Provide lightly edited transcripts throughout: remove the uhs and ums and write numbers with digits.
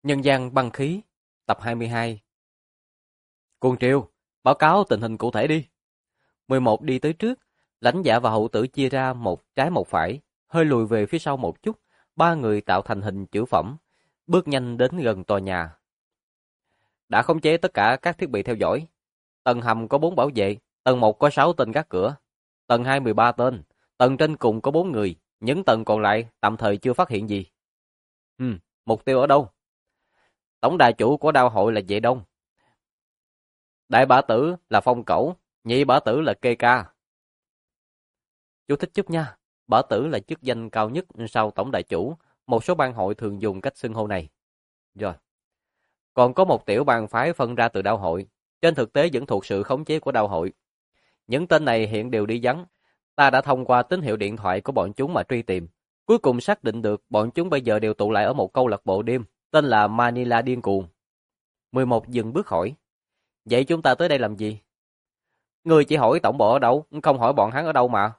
Nhân gian băng khí, tập 22. Cuồng Triều, báo cáo tình hình cụ thể đi. 11 đi tới trước, lãnh dạ và hậu tử chia ra một trái một phải, hơi lùi về phía sau một chút, ba người tạo thành hình chữ phẩm, bước nhanh đến gần tòa nhà. Đã khống chế tất cả các thiết bị theo dõi. Tầng hầm có 4 bảo vệ, tầng 1 có 6 tên gác cửa, tầng 2 13 tên, tầng trên cùng có 4 người, những tầng còn lại tạm thời chưa phát hiện gì. Mục tiêu ở đâu? Tổng đà chủ của đao hội là Vệ Đông. Đại bá tử là Phong Cẩu, nhị bá tử là Kê Ca. Chú thích chút nha, bá tử là chức danh cao nhất sau tổng đại chủ, một số bang hội thường dùng cách xưng hô này. Rồi, còn có một tiểu bang phái phân ra từ đao hội, trên thực tế vẫn thuộc sự khống chế của đao hội. Những tên này hiện đều đi vắng, ta đã thông qua tín hiệu điện thoại của bọn chúng mà truy tìm. Cuối cùng xác định được bọn chúng bây giờ đều tụ lại ở một câu lạc bộ đêm, tên là Manila Điên Cuồng. 11 dừng bước hỏi. Vậy chúng ta tới đây làm gì? Người chỉ hỏi tổng bộ ở đâu, không hỏi bọn hắn ở đâu mà.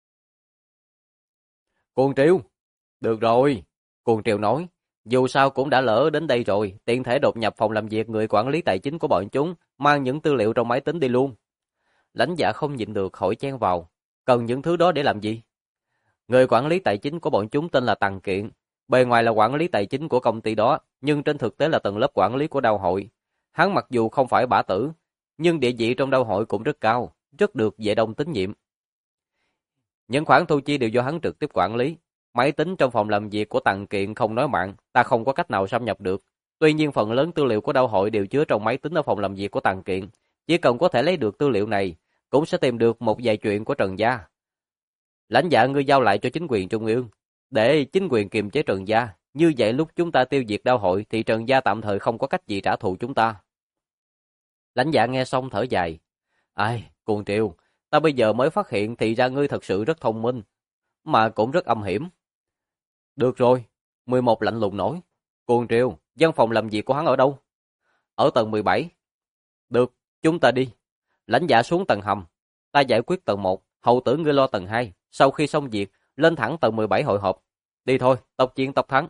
Cuồng Triều. Được rồi, Cuồng Triều nói. Dù sao cũng đã lỡ đến đây rồi, tiện thể đột nhập phòng làm việc người quản lý tài chính của bọn chúng, mang những tư liệu trong máy tính đi luôn. Lãnh dạ không nhịn được hỏi chen vào. Cần những thứ đó để làm gì? Người quản lý tài chính của bọn chúng tên là Tằng Kiện. Bề ngoài là quản lý tài chính của công ty đó, nhưng trên thực tế là tầng lớp quản lý của đao hội. Hắn mặc dù không phải bả tử, nhưng địa vị trong đao hội cũng rất cao, rất được Vệ Đông tín nhiệm. Những khoản thu chi đều do hắn trực tiếp quản lý. Máy tính trong phòng làm việc của Tằng Kiện không nói mạng, ta không có cách nào xâm nhập được. Tuy nhiên phần lớn tư liệu của đao hội đều chứa trong máy tính ở phòng làm việc của Tằng Kiện. Chỉ cần có thể lấy được tư liệu này, cũng sẽ tìm được một vài chuyện của Trần Gia. Lãnh dạ ngươi giao lại cho chính quyền trung ương, để chính quyền kiềm chế Trần Gia. Như vậy lúc chúng ta tiêu diệt đao hội thì Trần Gia tạm thời không có cách gì trả thù chúng ta. Lãnh dạ nghe xong thở dài. Ai, Cuồng Triều, ta bây giờ mới phát hiện thì ra ngươi thật sự rất thông minh, mà cũng rất âm hiểm. Được rồi, 11 lạnh lùng nói. Cuồng Triều, văn phòng làm việc của hắn ở đâu? Ở tầng 17. Được, chúng ta đi. Lãnh dạ xuống tầng hầm. Ta giải quyết tầng 1, hậu tử ngươi lo tầng 2. Sau khi xong việc, lên thẳng tầng 17 hội họp. Đi thôi, tộc chiến tộc thắng.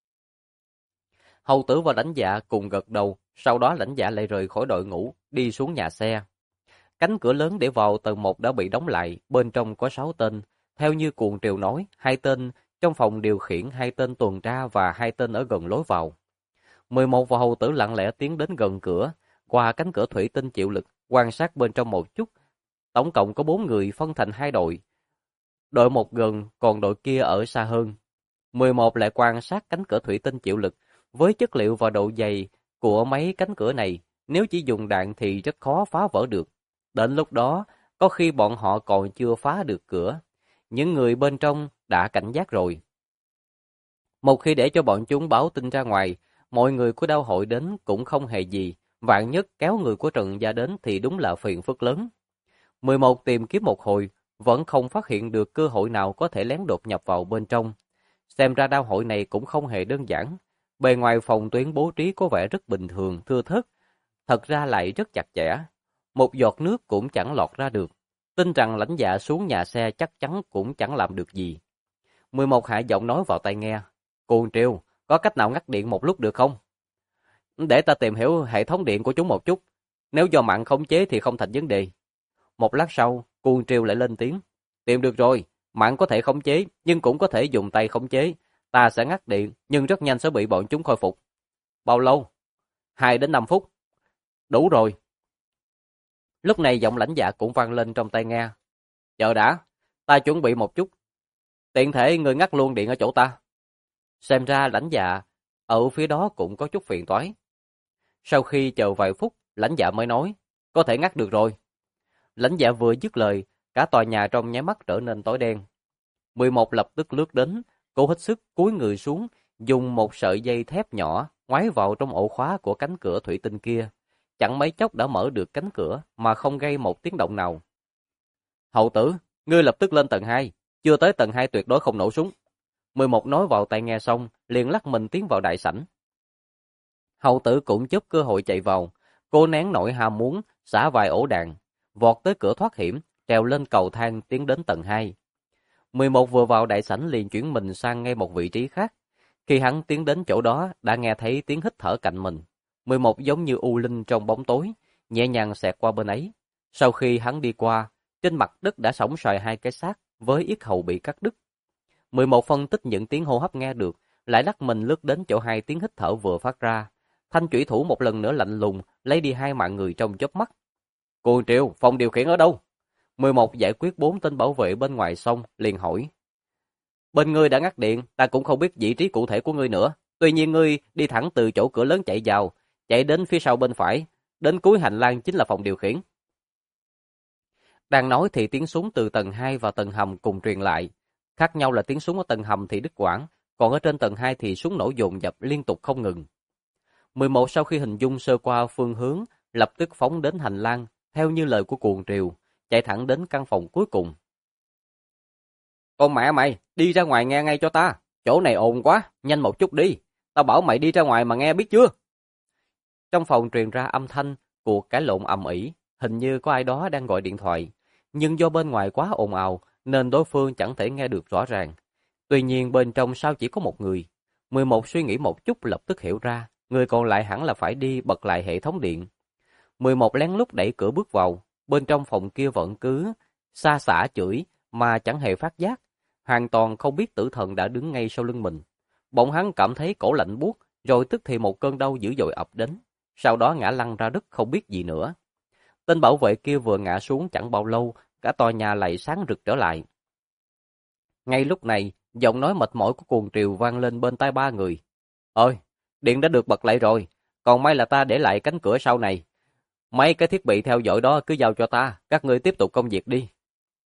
Hầu tử và lãnh dạ cùng gật đầu, sau đó lãnh dạ lại rời khỏi đội ngũ, đi xuống nhà xe. Cánh cửa lớn để vào tầng 1 đã bị đóng lại, bên trong có 6 tên. Theo như Cuồng Triều nói, 2 tên trong phòng điều khiển, 2 tên tuần tra và 2 tên ở gần lối vào. 11 và hầu tử lặng lẽ tiến đến gần cửa, qua cánh cửa thủy tinh chịu lực, quan sát bên trong một chút. Tổng cộng có 4 người phân thành 2 đội. Đội một gần, còn đội kia ở xa hơn. 11 lại quan sát cánh cửa thủy tinh chịu lực. Với chất liệu và độ dày của mấy cánh cửa này, nếu chỉ dùng đạn thì rất khó phá vỡ được. Đến lúc đó, có khi bọn họ còn chưa phá được cửa. Những người bên trong đã cảnh giác rồi. Một khi để cho bọn chúng báo tin ra ngoài, mọi người của đao hội đến cũng không hề gì. Vạn nhất kéo người của Trần Gia đến thì đúng là phiền phức lớn. 11 tìm kiếm một hồi, vẫn không phát hiện được cơ hội nào có thể lén đột nhập vào bên trong. Xem ra đao hội này cũng không hề đơn giản. Bề ngoài phòng tuyến bố trí có vẻ rất bình thường, thưa thớt, thật ra lại rất chặt chẽ. Một giọt nước cũng chẳng lọt ra được. Tin rằng lãnh dạ xuống nhà xe chắc chắn cũng chẳng làm được gì. 11 hạ giọng nói vào tai nghe. Cuồng Triều, có cách nào ngắt điện một lúc được không? Để ta tìm hiểu hệ thống điện của chúng một chút. Nếu do mạng khống chế thì không thành vấn đề. Một lát sau, Cuồng Triều lại lên tiếng. Tìm được rồi, mạng có thể khống chế, nhưng cũng có thể dùng tay khống chế. Ta sẽ ngắt điện, nhưng rất nhanh sẽ bị bọn chúng khôi phục. Bao lâu? 2 đến 5 phút. Đủ rồi. Lúc này giọng lãnh dạ cũng vang lên trong tai nghe. Chờ đã, ta chuẩn bị một chút. Tiện thể người ngắt luôn điện ở chỗ ta. Xem ra lãnh dạ ở phía đó cũng có chút phiền toái. Sau khi chờ vài phút, lãnh dạ mới nói, có thể ngắt được rồi. Lãnh dạ vừa dứt lời, cả tòa nhà trong nháy mắt trở nên tối đen. 11 lập tức lướt đến, cô hết sức cúi người xuống, dùng một sợi dây thép nhỏ ngoái vào trong ổ khóa của cánh cửa thủy tinh kia. Chẳng mấy chốc đã mở được cánh cửa mà không gây một tiếng động nào. Hậu tử, ngươi lập tức lên tầng 2, chưa tới tầng 2 tuyệt đối không nổ súng. 11 nói vào tai nghe xong, liền lắc mình tiến vào đại sảnh. Hậu tử cũng chớp cơ hội chạy vào, cô nén nổi ham muốn, xả vài ổ đạn, vọt tới cửa thoát hiểm, trèo lên cầu thang tiến đến tầng 2. 11 vừa vào đại sảnh liền chuyển mình sang ngay một vị trí khác. Khi hắn tiến đến chỗ đó, đã nghe thấy tiếng hít thở cạnh mình. 11 giống như u linh trong bóng tối, nhẹ nhàng xẹt qua bên ấy. Sau khi hắn đi qua, trên mặt đất đã sóng xoài hai cái xác với yết hầu bị cắt đứt. 11 phân tích những tiếng hô hấp nghe được, lại lắc mình lướt đến chỗ hai tiếng hít thở vừa phát ra. Thanh chủy thủ một lần nữa lạnh lùng, lấy đi hai mạng người trong chớp mắt. Cuồng Triều, phòng điều khiển ở đâu? 11 giải quyết 4 tên bảo vệ bên ngoài xong, liền hỏi. Bên ngươi đã ngắt điện, ta cũng không biết vị trí cụ thể của ngươi nữa. Tuy nhiên ngươi đi thẳng từ chỗ cửa lớn chạy vào, chạy đến phía sau bên phải, đến cuối hành lang chính là phòng điều khiển. Đang nói thì tiếng súng từ tầng 2 và tầng hầm cùng truyền lại. Khác nhau là tiếng súng ở tầng hầm thì đứt quãng, còn ở trên tầng 2 thì súng nổ dồn dập liên tục không ngừng. 11 sau khi hình dung sơ qua phương hướng, lập tức phóng đến hành lang, theo như lời của Cuồng Triều, chạy thẳng đến căn phòng cuối cùng. Con mẹ mày, đi ra ngoài nghe ngay cho ta, chỗ này ồn quá, nhanh một chút đi, tao bảo mày đi ra ngoài mà nghe biết chưa? Trong phòng truyền ra âm thanh, cuộc cãi lộn ầm ĩ, hình như có ai đó đang gọi điện thoại, nhưng do bên ngoài quá ồn ào nên đối phương chẳng thể nghe được rõ ràng. Tuy nhiên bên trong sao chỉ có một người. 11 suy nghĩ một chút lập tức hiểu ra, người còn lại hẳn là phải đi bật lại hệ thống điện. 11 lén lút đẩy cửa bước vào, bên trong phòng kia vẫn cứ xa xả chửi mà chẳng hề phát giác, hoàn toàn không biết tử thần đã đứng ngay sau lưng mình. Bỗng hắn cảm thấy cổ lạnh buốt, rồi tức thì một cơn đau dữ dội ập đến, sau đó ngã lăn ra đất không biết gì nữa. Tên bảo vệ kia vừa ngã xuống chẳng bao lâu, cả tòa nhà lại sáng rực trở lại. Ngay lúc này, giọng nói mệt mỏi của Cuồng Triều vang lên bên tai ba người. Ơi, điện đã được bật lại rồi, còn may là ta để lại cánh cửa sau này. Mấy cái thiết bị theo dõi đó cứ giao cho ta, các ngươi tiếp tục công việc đi.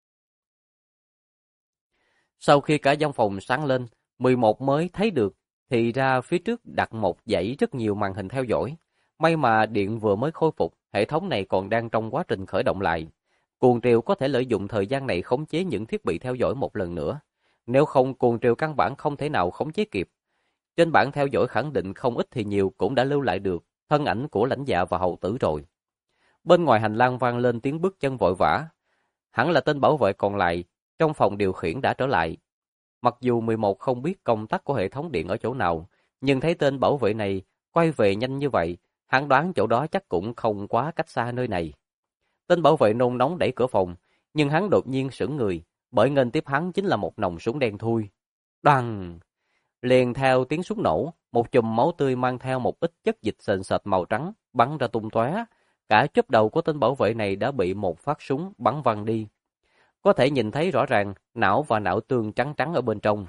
Sau khi cả văn phòng sáng lên, 11 mới thấy được, thì ra phía trước đặt một dãy rất nhiều màn hình theo dõi. May mà điện vừa mới khôi phục, hệ thống này còn đang trong quá trình khởi động lại. Cuồng Triều có thể lợi dụng thời gian này khống chế những thiết bị theo dõi một lần nữa. Nếu không, Cuồng Triều căn bản không thể nào khống chế kịp. Trên bảng theo dõi khẳng định không ít thì nhiều cũng đã lưu lại được thân ảnh của lãnh dạ và hầu tử rồi. Bên ngoài hành lang vang lên tiếng bước chân vội vã. Hẳn là tên bảo vệ còn lại trong phòng điều khiển đã trở lại. Mặc dù 11 không biết công tắc của hệ thống điện ở chỗ nào, nhưng thấy tên bảo vệ này quay về nhanh như vậy, hắn đoán chỗ đó chắc cũng không quá cách xa nơi này. Tên bảo vệ nôn nóng đẩy cửa phòng, nhưng hắn đột nhiên sững người, bởi nghênh tiếp hắn chính là một nòng súng đen thui. Đoằng! Liền theo tiếng súng nổ, một chùm máu tươi mang theo một ít chất dịch sền sệt màu trắng bắn ra tung tóe. Cả chóp đầu của tên bảo vệ này đã bị một phát súng bắn văng đi. Có thể nhìn thấy rõ ràng não và não tương trắng trắng ở bên trong.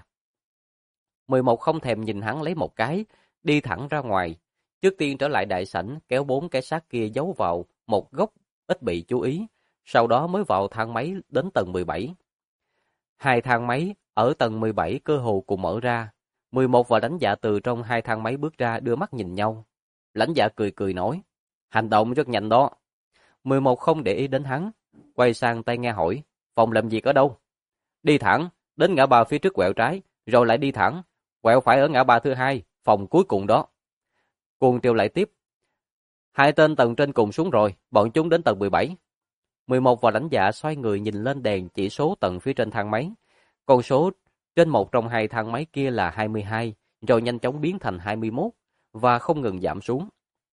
11 không thèm nhìn hắn lấy một cái, đi thẳng ra ngoài. Trước tiên trở lại đại sảnh, kéo 4 cái xác kia giấu vào một góc ít bị chú ý, sau đó mới vào thang máy đến tầng 17. Hai thang máy ở tầng 17 cơ hồ cùng mở ra. 11 và lãnh dạ từ trong hai thang máy bước ra đưa mắt nhìn nhau. Lãnh dạ cười cười nói, hành động rất nhanh đó. 11 không để ý đến hắn, quay sang tai nghe hỏi, phòng làm việc ở đâu? Đi thẳng, đến ngã ba phía trước quẹo trái, rồi lại đi thẳng, quẹo phải ở ngã ba thứ hai, phòng cuối cùng đó. Cuồng Triều lại tiếp, hai tên tầng trên cùng xuống rồi, bọn chúng đến tầng 17. 11 và lãnh dạ xoay người nhìn lên đèn chỉ số tầng phía trên thang máy. Con số trên một trong hai thang máy kia là 22, rồi nhanh chóng biến thành 21, và không ngừng giảm xuống.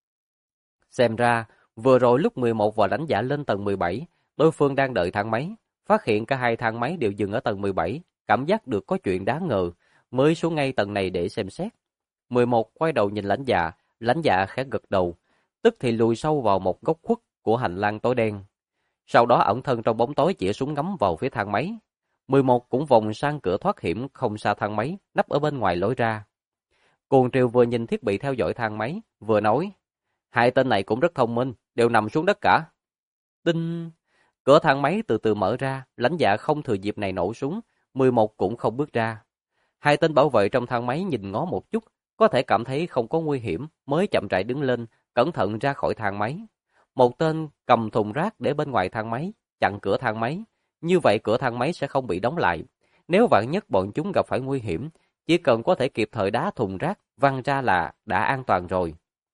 Xem ra, vừa rồi lúc 11 và lãnh dạ lên tầng 17, đối phương đang đợi thang máy, phát hiện cả hai thang máy đều dừng ở tầng 17, cảm giác được có chuyện đáng ngờ, mới xuống ngay tầng này để xem xét. 11 quay đầu nhìn lãnh dạ khẽ gật đầu, tức thì lùi sâu vào một góc khuất của hành lang tối đen. Sau đó ẩn thân trong bóng tối chĩa súng ngắm vào phía thang máy. 11 cũng vòng sang cửa thoát hiểm không xa thang máy, nấp ở bên ngoài lối ra. Cuồng Triều vừa nhìn thiết bị theo dõi thang máy, vừa nói, hai tên này cũng rất thông minh, đều nằm xuống đất cả. Đinh! Cửa thang máy từ từ mở ra, lãnh dạ không thừa dịp này nổ súng, 11 cũng không bước ra. Hai tên bảo vệ trong thang máy nhìn ngó một chút, có thể cảm thấy không có nguy hiểm, mới chậm rãi đứng lên, cẩn thận ra khỏi thang máy. Một tên cầm thùng rác để bên ngoài thang máy, chặn cửa thang máy. Như vậy cửa thang máy sẽ không bị đóng lại. Nếu vạn nhất bọn chúng gặp phải nguy hiểm, chỉ cần có thể kịp thời đá thùng rác văng ra là đã an toàn rồi.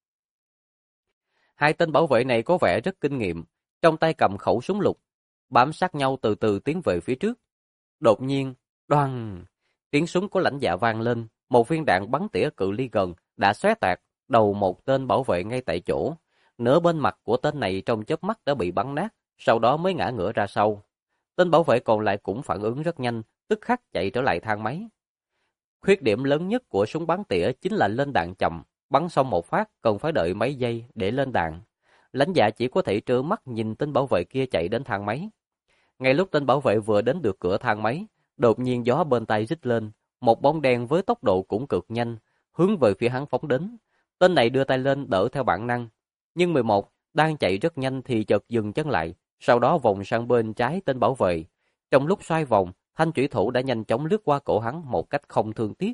Hai tên bảo vệ này có vẻ rất kinh nghiệm, trong tay cầm khẩu súng lục, bám sát nhau từ từ tiến về phía trước. Đột nhiên, đoàng, tiếng súng của lãnh dạ vang lên, một viên đạn bắn tỉa cự ly gần đã xóe toạc đầu một tên bảo vệ ngay tại chỗ. Nửa bên mặt của tên này trong chớp mắt đã bị bắn nát, sau đó mới ngã ngửa ra sau. Tên bảo vệ còn lại cũng phản ứng rất nhanh, tức khắc chạy trở lại thang máy. Khuyết điểm lớn nhất của súng bắn tỉa chính là lên đạn chậm, bắn xong một phát cần phải đợi mấy giây để lên đạn. Lãnh dạ chỉ có thể trơ mắt nhìn tên bảo vệ kia chạy đến thang máy. Ngay lúc tên bảo vệ vừa đến được cửa thang máy, đột nhiên gió bên tai rít lên, một bóng đen với tốc độ cũng cực nhanh, hướng về phía hắn phóng đến. Tên này đưa tay lên đỡ theo bản năng, nhưng 11 đang chạy rất nhanh thì chợt dừng chân lại, sau đó vòng sang bên trái tên bảo vệ. Trong lúc xoay vòng, thanh chủy thủ đã nhanh chóng lướt qua cổ hắn một cách không thương tiếc.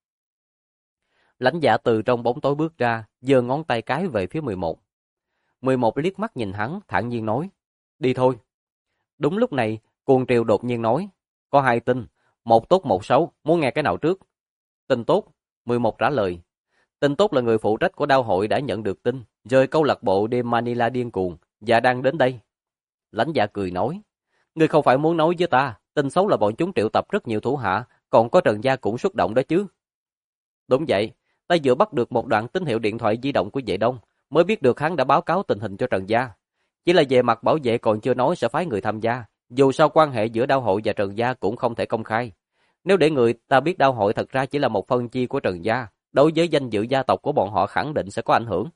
Lãnh dạ từ trong bóng tối bước ra, giơ ngón tay cái về phía 11. 11 liếc mắt nhìn hắn, thản nhiên nói, đi thôi. Đúng lúc này, Cuồng Triều đột nhiên nói, có hai tin, một tốt một xấu, muốn nghe cái nào trước? Tin tốt, 11 trả lời. Tin tốt là người phụ trách của đao hội đã nhận được tin, rời câu lạc bộ đêm Manila điên cuồng, và đang đến đây. Lãnh dạ cười nói, ngươi không phải muốn nói với ta, tin xấu là bọn chúng triệu tập rất nhiều thủ hạ, còn có Trần Gia cũng xuất động đó chứ. Đúng vậy, ta vừa bắt được một đoạn tín hiệu điện thoại di động của Vệ Đông, mới biết được hắn đã báo cáo tình hình cho Trần Gia. Chỉ là về mặt bảo vệ còn chưa nói sẽ phái người tham gia, dù sao quan hệ giữa đao hội và Trần Gia cũng không thể công khai. Nếu để người ta biết đao hội thật ra chỉ là một phân chi của Trần Gia, đối với danh dự gia tộc của bọn họ khẳng định sẽ có ảnh hưởng.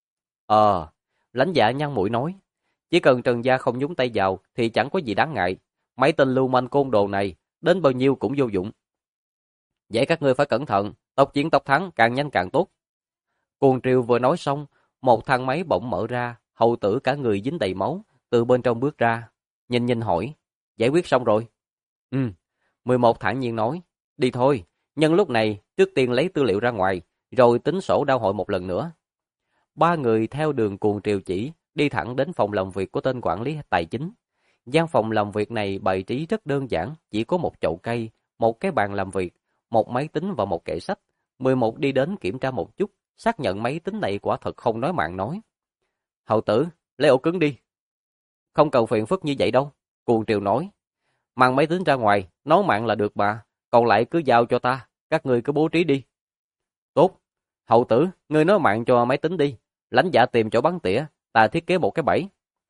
Lãnh dạ nhăn mũi nói, chỉ cần Trần Gia không nhúng tay vào thì chẳng có gì đáng ngại. Mấy tên lưu manh côn đồ này, đến bao nhiêu cũng vô dụng. Vậy các ngươi phải cẩn thận, tốc chiến tốc thắng, càng nhanh càng tốt. Cuồng Triều vừa nói xong, một thang máy bỗng mở ra, hầu tử cả người dính đầy máu, từ bên trong bước ra. Nhìn hỏi, giải quyết xong rồi. 11 thản nhiên nói, đi thôi, nhân lúc này, trước tiên lấy tư liệu ra ngoài, rồi tính sổ đao hội một lần nữa. Ba người theo đường Cuồng Triều chỉ, đi thẳng đến phòng làm việc của tên quản lý tài chính. Gian phòng làm việc này bày trí rất đơn giản, chỉ có một chậu cây, một cái bàn làm việc, một máy tính và một kệ sách. 11 đi đến kiểm tra một chút, xác nhận máy tính này quả thật không nói mạng nói. Hầu tử, lấy ổ cứng đi. Không cần phiền phức như vậy đâu, Cuồng Triều nói. Mang máy tính ra ngoài, nói mạng là được mà, còn lại cứ giao cho ta, các ngươi cứ bố trí đi. Tốt, hầu tử, ngươi nói mạng cho máy tính đi, lãnh dạ tìm chỗ bắn tỉa, ta thiết kế một cái bẫy.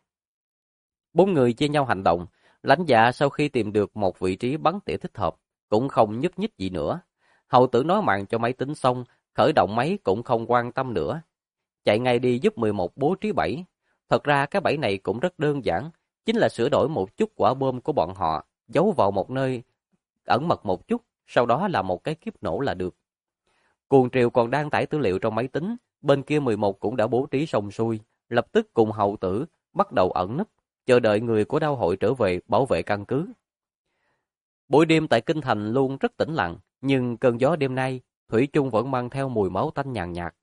Bốn người chia nhau hành động, lãnh dạ sau khi tìm được một vị trí bắn tỉa thích hợp, cũng không nhúc nhích gì nữa. Hầu tử nói mạng cho máy tính xong, khởi động máy cũng không quan tâm nữa. Chạy ngay đi giúp 11 bố trí bẫy. Thật ra cái bẫy này cũng rất đơn giản, chính là sửa đổi một chút quả bom của bọn họ, giấu vào một nơi ẩn mật một chút, sau đó là một cái kiếp nổ là được. Cuồng Triều còn đang tải tư liệu trong máy tính, bên kia 11 cũng đã bố trí xong xuôi, lập tức cùng hầu tử bắt đầu ẩn nấp, chờ đợi người của đao hội trở về bảo vệ căn cứ. Buổi đêm tại Kinh Thành luôn rất tĩnh lặng, nhưng cơn gió đêm nay, thủy chung vẫn mang theo mùi máu tanh nhàn nhạt.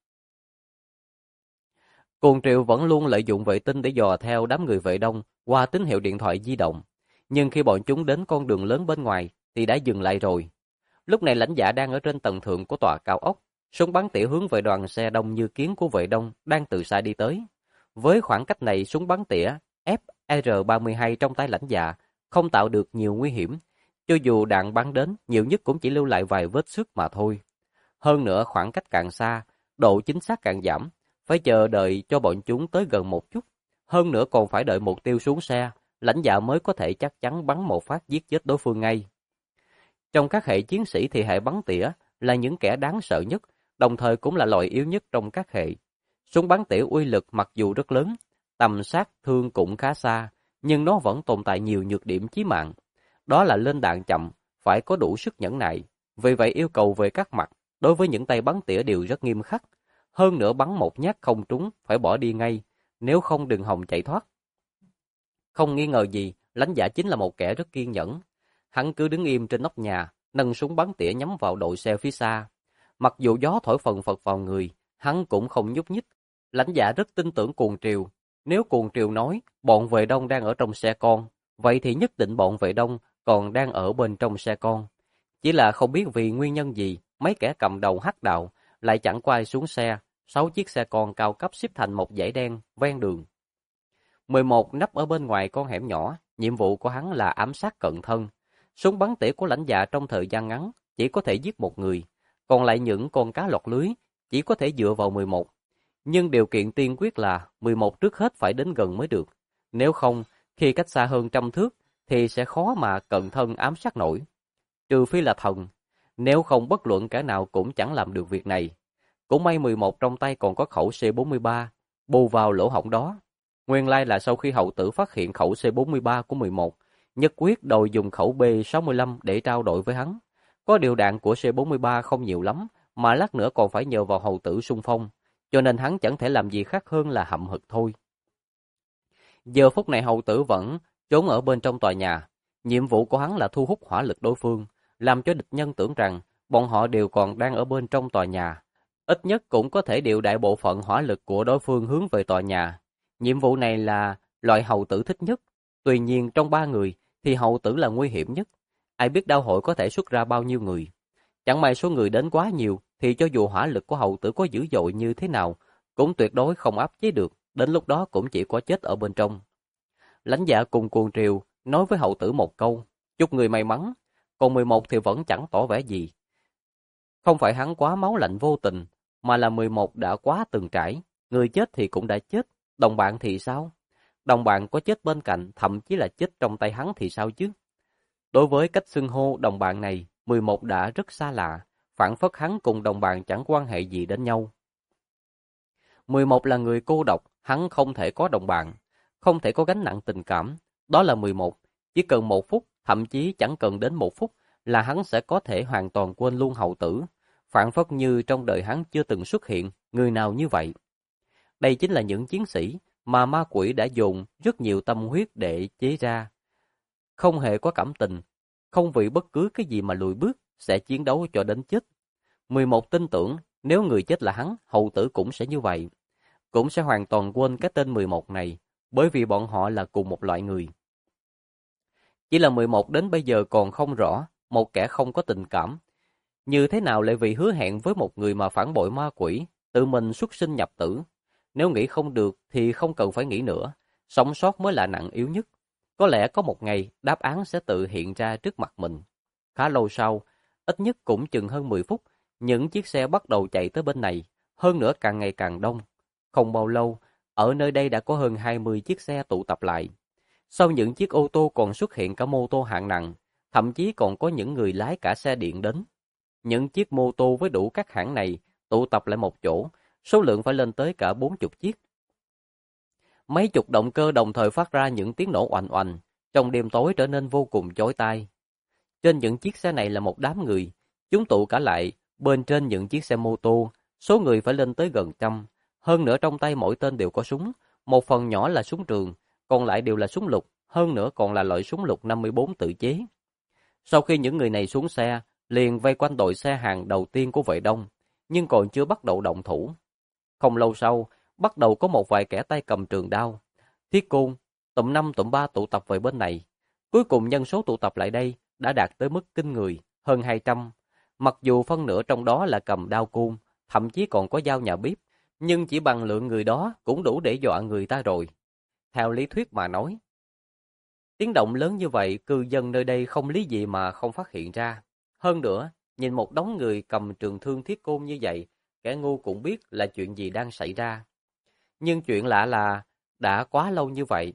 Cuồng Triều vẫn luôn lợi dụng vệ tinh để dò theo đám người Vệ Đông qua tín hiệu điện thoại di động, nhưng khi bọn chúng đến con đường lớn bên ngoài thì đã dừng lại rồi. Lúc này lãnh dạ đang ở trên tầng thượng của tòa cao ốc, súng bắn tỉa hướng về đoàn xe đông như kiến của Vệ Đông đang từ xa đi tới. Với khoảng cách này, súng bắn tỉa FR-32 trong tay lãnh dạ không tạo được nhiều nguy hiểm, cho dù đạn bắn đến, nhiều nhất cũng chỉ lưu lại vài vết xước mà thôi. Hơn nữa khoảng cách càng xa, độ chính xác càng giảm, phải chờ đợi cho bọn chúng tới gần một chút. Hơn nữa còn phải đợi mục tiêu xuống xe, lãnh dạ mới có thể chắc chắn bắn một phát giết chết đối phương ngay. Trong các hệ chiến sĩ thì hệ bắn tỉa là những kẻ đáng sợ nhất, đồng thời cũng là loại yếu nhất trong các hệ. Súng bắn tỉa uy lực mặc dù rất lớn, tầm sát thương cũng khá xa, nhưng nó vẫn tồn tại nhiều nhược điểm chí mạng. Đó là lên đạn chậm, phải có đủ sức nhẫn nại. Vì vậy yêu cầu về các mặt, đối với những tay bắn tỉa đều rất nghiêm khắc. Hơn nữa bắn một nhát không trúng, phải bỏ đi ngay, nếu không đừng hòng chạy thoát. Không nghi ngờ gì, lãnh dạ chính là một kẻ rất kiên nhẫn. Hắn cứ đứng im trên nóc nhà, nâng súng bắn tỉa nhắm vào đội xe phía xa. Mặc dù gió thổi phần phật vào người, hắn cũng không nhúc nhích. Lãnh dạ rất tin tưởng Cuồng Triều. Nếu Cuồng Triều nói bọn Vệ Đông đang ở trong xe con, vậy thì nhất định bọn Vệ Đông còn đang ở bên trong xe con. Chỉ là không biết vì nguyên nhân gì, mấy kẻ cầm đầu hắc đạo lại chẳng có ai xuống xe. 6 chiếc xe con cao cấp xếp thành một dãy đen ven đường. 11 nấp ở bên ngoài con hẻm nhỏ, nhiệm vụ của hắn là ám sát cận thân. Súng bắn tỉa của lãnh dạ trong thời gian ngắn chỉ có thể giết một người, còn lại những con cá lọt lưới chỉ có thể dựa vào 11. Nhưng điều kiện tiên quyết là 11 trước hết phải đến gần mới được. Nếu không, khi cách xa hơn trăm thước thì sẽ khó mà cận thân ám sát nổi. Trừ phi là thần, nếu không bất luận kẻ nào cũng chẳng làm được việc này. Cũng may 11 trong tay còn có khẩu C43, bù vào lỗ hổng đó. Nguyên lai là sau khi hậu tử phát hiện khẩu C43 của 11, nhất quyết đòi dùng khẩu B65 để trao đổi với hắn. Có điều đạn của C43 không nhiều lắm, mà lát nữa còn phải nhờ vào hậu tử xung phong, cho nên hắn chẳng thể làm gì khác hơn là hậm hực thôi. Giờ phút này hậu tử vẫn trốn ở bên trong tòa nhà. Nhiệm vụ của hắn là thu hút hỏa lực đối phương, làm cho địch nhân tưởng rằng bọn họ đều còn đang ở bên trong tòa nhà. Ít nhất cũng có thể điều đại bộ phận hỏa lực của đối phương hướng về tòa nhà. Nhiệm vụ này là loại hậu tử thích nhất. Tuy nhiên trong 3 người thì hậu tử là nguy hiểm nhất. Ai biết đao hội có thể xuất ra bao nhiêu người. Chẳng may số người đến quá nhiều thì cho dù hỏa lực của hậu tử có dữ dội như thế nào cũng tuyệt đối không áp chế được. Đến lúc đó cũng chỉ có chết ở bên trong. Lãnh Dạ cùng Cuồng Triều nói với hậu tử một câu, chúc người may mắn, còn 11 thì vẫn chẳng tỏ vẻ gì. Không phải hắn quá máu lạnh vô tình, mà là 11 đã quá từng trải, người chết thì cũng đã chết, đồng bạn thì sao? Đồng bạn có chết bên cạnh, thậm chí là chết trong tay hắn thì sao chứ? Đối với cách xưng hô đồng bạn này, 11 đã rất xa lạ, phảng phất hắn cùng đồng bạn chẳng quan hệ gì đến nhau. 11 là người cô độc, hắn không thể có đồng bạn, không thể có gánh nặng tình cảm. Đó là 11, chỉ cần 1 phút, thậm chí chẳng cần đến 1 phút là hắn sẽ có thể hoàn toàn quên luôn hậu tử. Phảng phất như trong đời hắn chưa từng xuất hiện người nào như vậy. Đây chính là những chiến sĩ mà ma quỷ đã dùng rất nhiều tâm huyết để chế ra. Không hề có cảm tình, không vì bất cứ cái gì mà lùi bước, sẽ chiến đấu cho đến chết. 11 tin tưởng nếu người chết là hắn, hậu tử cũng sẽ như vậy. Cũng sẽ hoàn toàn quên cái tên 11 này, bởi vì bọn họ là cùng một loại người. Chỉ là 11 đến bây giờ còn không rõ, một kẻ không có tình cảm. Như thế nào lại vì hứa hẹn với một người mà phản bội ma quỷ, tự mình xuất sinh nhập tử. Nếu nghĩ không được thì không cần phải nghĩ nữa, sống sót mới là nặng yếu nhất. Có lẽ có một ngày đáp án sẽ tự hiện ra trước mặt mình. Khá lâu sau, ít nhất cũng chừng hơn 10 phút, những chiếc xe bắt đầu chạy tới bên này, hơn nữa càng ngày càng đông. Không bao lâu, ở nơi đây đã có hơn 20 chiếc xe tụ tập lại. Sau những chiếc ô tô còn xuất hiện cả mô tô hạng nặng, thậm chí còn có những người lái cả xe điện đến. Những chiếc mô tô với đủ các hãng này tụ tập lại một chỗ, số lượng phải lên tới cả 40 chiếc. Mấy chục động cơ đồng thời phát ra những tiếng nổ oành oành, trong đêm tối trở nên vô cùng chói tai. Trên những chiếc xe này là một đám người, chúng tụ cả lại, bên trên những chiếc xe mô tô, số người phải lên tới gần trăm. Hơn nữa trong tay mỗi tên đều có súng, một phần nhỏ là súng trường, còn lại đều là súng lục, hơn nữa còn là loại súng lục 54 tự chế. Sau khi những người này xuống xe, liền vây quanh đội xe hàng đầu tiên của vệ đông, nhưng còn chưa bắt đầu động thủ. Không lâu sau, bắt đầu có một vài kẻ tay cầm trường đao, thiết côn, tụm 5 tụm 3 tụ tập về bên này. Cuối cùng nhân số tụ tập lại đây đã đạt tới mức kinh người, hơn 200. Mặc dù phân nửa trong đó là cầm đao côn, thậm chí còn có dao nhà bếp, nhưng chỉ bằng lượng người đó cũng đủ để dọa người ta rồi. Theo lý thuyết mà nói, tiếng động lớn như vậy, cư dân nơi đây không lý gì mà không phát hiện ra. Hơn nữa, nhìn một đống người cầm trường thương thiết côn như vậy, kẻ ngu cũng biết là chuyện gì đang xảy ra. Nhưng chuyện lạ là, đã quá lâu như vậy.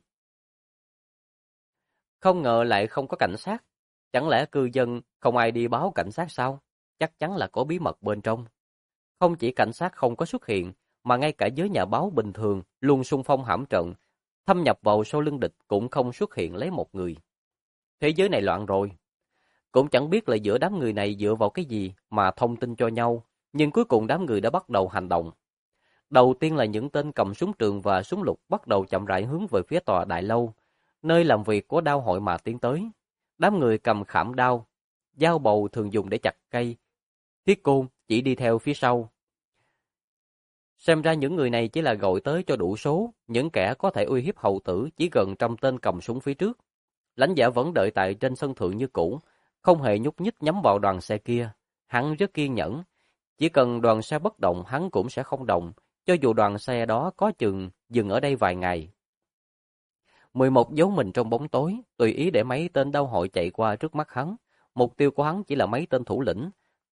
Không ngờ lại không có cảnh sát. Chẳng lẽ cư dân không ai đi báo cảnh sát sao? Chắc chắn là có bí mật bên trong. Không chỉ cảnh sát không có xuất hiện, mà ngay cả giới nhà báo bình thường luôn xung phong hãm trận, thâm nhập vào sau lưng địch cũng không xuất hiện lấy một người. Thế giới này loạn rồi. Cũng chẳng biết là giữa đám người này dựa vào cái gì mà thông tin cho nhau, nhưng cuối cùng đám người đã bắt đầu hành động. Đầu tiên là những tên cầm súng trường và súng lục bắt đầu chậm rãi hướng về phía tòa đại lâu, nơi làm việc của đao hội mà tiến tới. Đám người cầm khảm đao, dao bầu thường dùng để chặt cây, thiết côn chỉ đi theo phía sau. Xem ra những người này chỉ là gọi tới cho đủ số, những kẻ có thể uy hiếp hầu tử chỉ gần trăm tên cầm súng phía trước. Lãnh Dạ vẫn đợi tại trên sân thượng như cũ, không hề nhúc nhích nhắm vào đoàn xe kia. Hắn rất kiên nhẫn, chỉ cần đoàn xe bất động hắn cũng sẽ không động, cho dù đoàn xe đó có chừng dừng ở đây vài ngày. 11 giấu mình trong bóng tối, tùy ý để mấy tên đao hội chạy qua trước mắt hắn. Mục tiêu của hắn chỉ là mấy tên thủ lĩnh,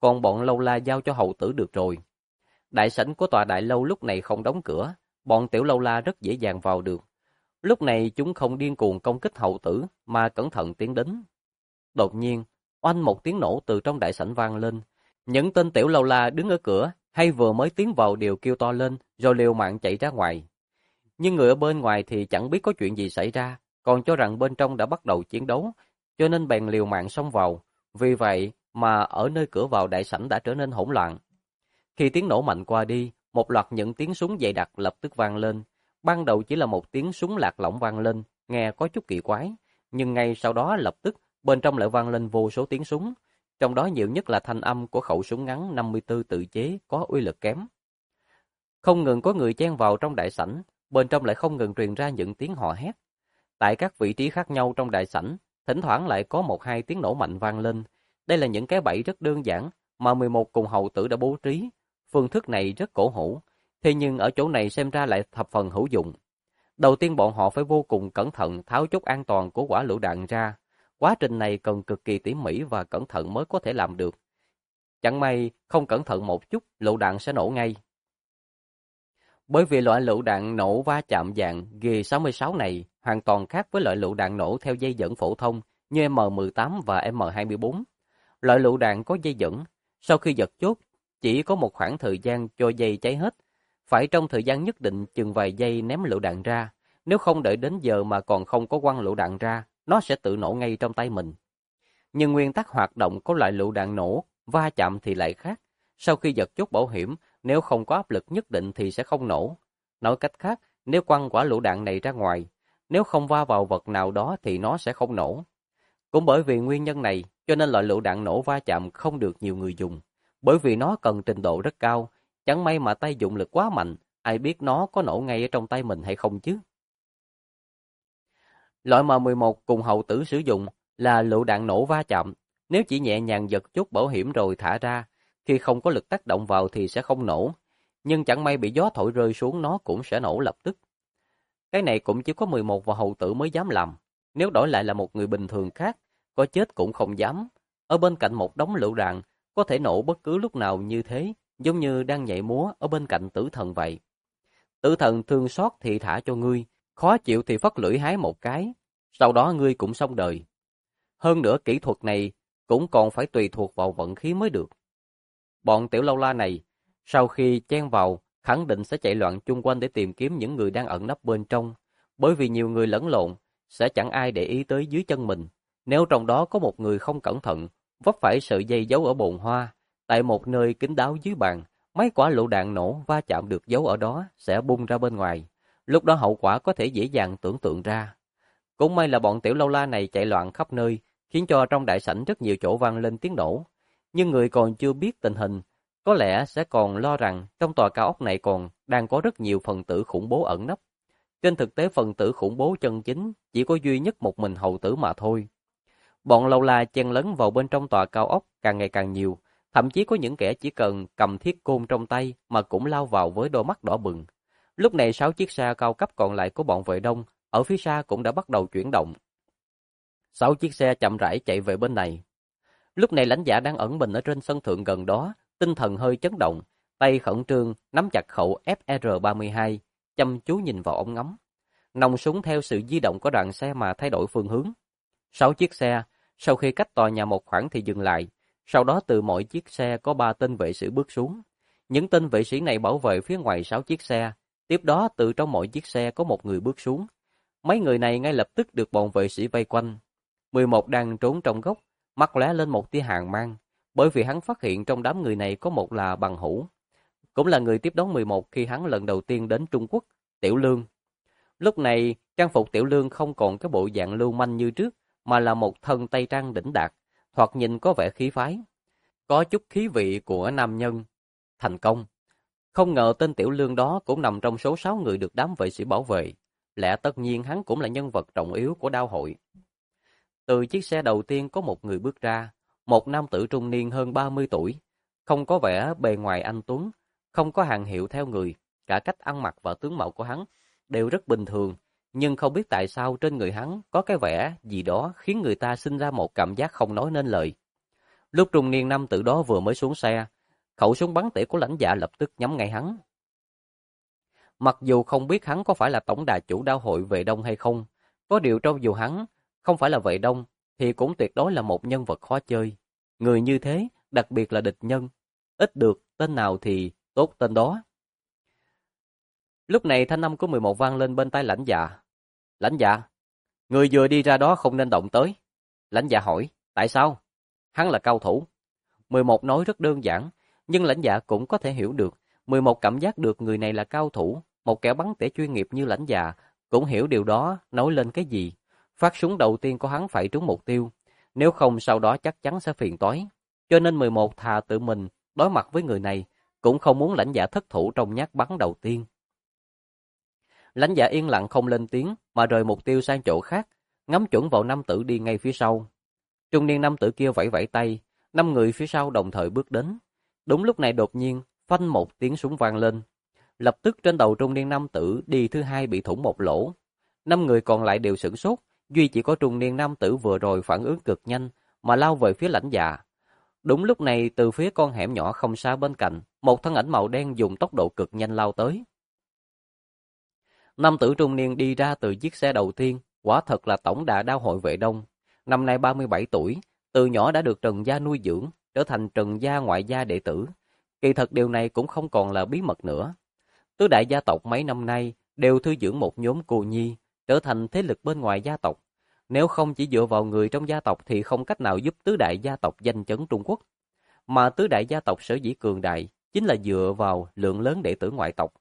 còn bọn lâu la giao cho hầu tử được rồi. Đại sảnh của tòa đại lâu lúc này không đóng cửa, bọn tiểu lâu la rất dễ dàng vào được. Lúc này chúng không điên cuồng công kích hầu tử, mà cẩn thận tiến đến. Đột nhiên, oanh một tiếng nổ từ trong đại sảnh vang lên. Những tên tiểu lâu la đứng ở cửa, hay vừa mới tiến vào đều kêu to lên, rồi liều mạng chạy ra ngoài. Nhưng người ở bên ngoài thì chẳng biết có chuyện gì xảy ra, còn cho rằng bên trong đã bắt đầu chiến đấu, cho nên bèn liều mạng xông vào. Vì vậy mà ở nơi cửa vào đại sảnh đã trở nên hỗn loạn. Khi tiếng nổ mạnh qua đi, một loạt những tiếng súng dày đặc lập tức vang lên. Ban đầu chỉ là một tiếng súng lạc lõng vang lên, nghe có chút kỳ quái, nhưng ngay sau đó lập tức bên trong lại vang lên vô số tiếng súng, trong đó nhiều nhất là thanh âm của khẩu súng ngắn 54 tự chế có uy lực kém. Không ngừng có người chen vào trong đại sảnh, bên trong lại không ngừng truyền ra những tiếng hò hét. Tại các vị trí khác nhau trong đại sảnh, thỉnh thoảng lại có một hai tiếng nổ mạnh vang lên. Đây là những cái bẫy rất đơn giản mà 11 cùng hầu tử đã bố trí. Phương thức này rất cổ hủ, thế nhưng ở chỗ này xem ra lại thập phần hữu dụng. Đầu tiên bọn họ phải vô cùng cẩn thận tháo chốt an toàn của quả lựu đạn ra. Quá trình này cần cực kỳ tỉ mỉ và cẩn thận mới có thể làm được. Chẳng may không cẩn thận một chút, lựu đạn sẽ nổ ngay. Bởi vì loại lựu đạn nổ va chạm dạng G66 này hoàn toàn khác với loại lựu đạn nổ theo dây dẫn phổ thông như M18 và M24. Loại lựu đạn có dây dẫn, sau khi giật chốt, chỉ có một khoảng thời gian cho dây cháy hết. Phải trong thời gian nhất định chừng vài giây ném lựu đạn ra, nếu không đợi đến giờ mà còn không có quăng lựu đạn ra, nó sẽ tự nổ ngay trong tay mình. Nhưng nguyên tắc hoạt động của loại lựu đạn nổ, va chạm thì lại khác. Sau khi giật chốt bảo hiểm, nếu không có áp lực nhất định thì sẽ không nổ. Nói cách khác, nếu quăng quả lựu đạn này ra ngoài, nếu không va vào vật nào đó thì nó sẽ không nổ. Cũng bởi vì nguyên nhân này, cho nên loại lựu đạn nổ va chạm không được nhiều người dùng. Bởi vì nó cần trình độ rất cao, chẳng may mà tay dụng lực quá mạnh, ai biết nó có nổ ngay ở trong tay mình hay không chứ. Loại M11 cùng hầu tử sử dụng là lựu đạn nổ va chạm. Nếu chỉ nhẹ nhàng giật chốt bảo hiểm rồi thả ra, khi không có lực tác động vào thì sẽ không nổ. Nhưng chẳng may bị gió thổi rơi xuống nó cũng sẽ nổ lập tức. Cái này cũng chỉ có 11 và hầu tử mới dám làm. Nếu đổi lại là một người bình thường khác, có chết cũng không dám. Ở bên cạnh một đống lựu đạn, có thể nổ bất cứ lúc nào như thế, giống như đang nhảy múa ở bên cạnh tử thần vậy. Tử thần thương xót thì thả cho ngươi, khó chịu thì phất lưỡi hái một cái, sau đó ngươi cũng xong đời. Hơn nữa kỹ thuật này cũng còn phải tùy thuộc vào vận khí mới được. Bọn tiểu lâu la này, sau khi chen vào, khẳng định sẽ chạy loạn chung quanh để tìm kiếm những người đang ẩn nấp bên trong, bởi vì nhiều người lẫn lộn, sẽ chẳng ai để ý tới dưới chân mình. Nếu trong đó có một người không cẩn thận, vấp phải sợi dây giấu ở bồn hoa, tại một nơi kín đáo dưới bàn, mấy quả lựu đạn nổ va chạm được giấu ở đó sẽ bung ra bên ngoài. Lúc đó hậu quả có thể dễ dàng tưởng tượng ra. Cũng may là bọn tiểu lâu la này chạy loạn khắp nơi, khiến cho trong đại sảnh rất nhiều chỗ vang lên tiếng nổ. Nhưng người còn chưa biết tình hình, có lẽ sẽ còn lo rằng trong tòa cao ốc này còn đang có rất nhiều phần tử khủng bố ẩn nấp. Trên thực tế phần tử khủng bố chân chính chỉ có duy nhất một mình hầu tử mà thôi. Bọn lâu la chen lấn vào bên trong tòa cao ốc càng ngày càng nhiều, thậm chí có những kẻ chỉ cần cầm thiết côn trong tay mà cũng lao vào với đôi mắt đỏ bừng. Lúc này 6 chiếc xe cao cấp còn lại của bọn vệ đông ở phía xa cũng đã bắt đầu chuyển động. 6 chiếc xe chậm rãi chạy về bên này. Lúc này lãnh giả đang ẩn mình ở trên sân thượng gần đó, tinh thần hơi chấn động, tay khẩn trương nắm chặt khẩu FR-32, chăm chú nhìn vào ống ngắm. Nòng súng theo sự di động của đoàn xe mà thay đổi phương hướng. 6 chiếc xe, sau khi cách tòa nhà một khoảng thì dừng lại, sau đó từ mỗi chiếc xe có 3 tên vệ sĩ bước xuống. Những tên vệ sĩ này bảo vệ phía ngoài 6 chiếc xe, tiếp đó từ trong mỗi chiếc xe có một người bước xuống. Mấy người này ngay lập tức được bọn vệ sĩ vây quanh. 11 đang trốn trong góc, mắt lóe lên một tia hàn mang, bởi vì hắn phát hiện trong đám người này có một là bằng hữu, cũng là người tiếp đón 11 khi hắn lần đầu tiên đến Trung Quốc, Tiểu Lương. Lúc này, trang phục Tiểu Lương không còn cái bộ dạng lưu manh như trước, mà là một thân tây trang đỉnh đạt, thoạt nhìn có vẻ khí phái, có chút khí vị của nam nhân thành công. Không ngờ tên Tiểu Lương đó cũng nằm trong số 6 người được đám vệ sĩ bảo vệ, lẽ tất nhiên hắn cũng là nhân vật trọng yếu của đao hội. Từ chiếc xe đầu tiên có một người bước ra, một nam tử trung niên hơn 30 tuổi, không có vẻ bề ngoài anh tuấn, không có hàng hiệu theo người, cả cách ăn mặc và tướng mạo của hắn đều rất bình thường, nhưng không biết tại sao trên người hắn có cái vẻ gì đó khiến người ta sinh ra một cảm giác không nói nên lời. Lúc trung niên nam tử đó vừa mới xuống xe, khẩu súng bắn tỉa của Lãnh Dạ lập tức nhắm ngay hắn. Mặc dù không biết hắn có phải là tổng đà chủ đao hội Vệ Đông hay không, có điều trong dù hắn không phải là Vệ Đông, thì cũng tuyệt đối là một nhân vật khó chơi. Người như thế, đặc biệt là địch nhân, ít được tên nào thì tốt tên đó. Lúc này thanh âm của 11 vang lên bên tai Lãnh Dạ. Lãnh Dạ, người vừa đi ra đó không nên động tới. Lãnh Dạ hỏi, tại sao? Hắn là cao thủ. 11 nói rất đơn giản, nhưng Lãnh Dạ cũng có thể hiểu được. 11 cảm giác được người này là cao thủ, một kẻ bắn tỉa chuyên nghiệp như Lãnh Dạ, cũng hiểu điều đó nói lên cái gì. Phát súng đầu tiên của hắn phải trúng mục tiêu, nếu không sau đó chắc chắn sẽ phiền toái. Cho nên 11 thà tự mình đối mặt với người này, cũng không muốn Lãnh Dạ thất thủ trong nhát bắn đầu tiên. Lãnh Dạ yên lặng không lên tiếng, mà rời mục tiêu sang chỗ khác, ngắm chuẩn vào nam tử đi ngay phía sau. Trung niên nam tử kia vẫy vẫy tay, 5 người phía sau đồng thời bước đến. Đúng lúc này đột nhiên, phanh một tiếng súng vang lên. Lập tức trên đầu trung niên nam tử đi thứ hai bị thủng một lỗ. 5 người còn lại đều sửng sốt, duy chỉ có trung niên nam tử vừa rồi phản ứng cực nhanh mà lao về phía Lãnh Dạ. Đúng lúc này từ phía con hẻm nhỏ không xa bên cạnh, một thân ảnh màu đen dùng tốc độ cực nhanh lao tới. Nam tử trung niên đi ra từ chiếc xe đầu tiên, quả thật là tổng đà đao hội Vệ Đông. Năm nay 37 tuổi, từ nhỏ đã được Trần gia nuôi dưỡng, trở thành Trần gia ngoại gia đệ tử. Kỳ thật điều này cũng không còn là bí mật nữa. Tứ đại gia tộc mấy năm nay đều thư dưỡng một nhóm cô nhi, trở thành thế lực bên ngoài gia tộc. Nếu không chỉ dựa vào người trong gia tộc thì không cách nào giúp tứ đại gia tộc danh chấn Trung Quốc. Mà tứ đại gia tộc sở dĩ cường đại chính là dựa vào lượng lớn đệ tử ngoại tộc.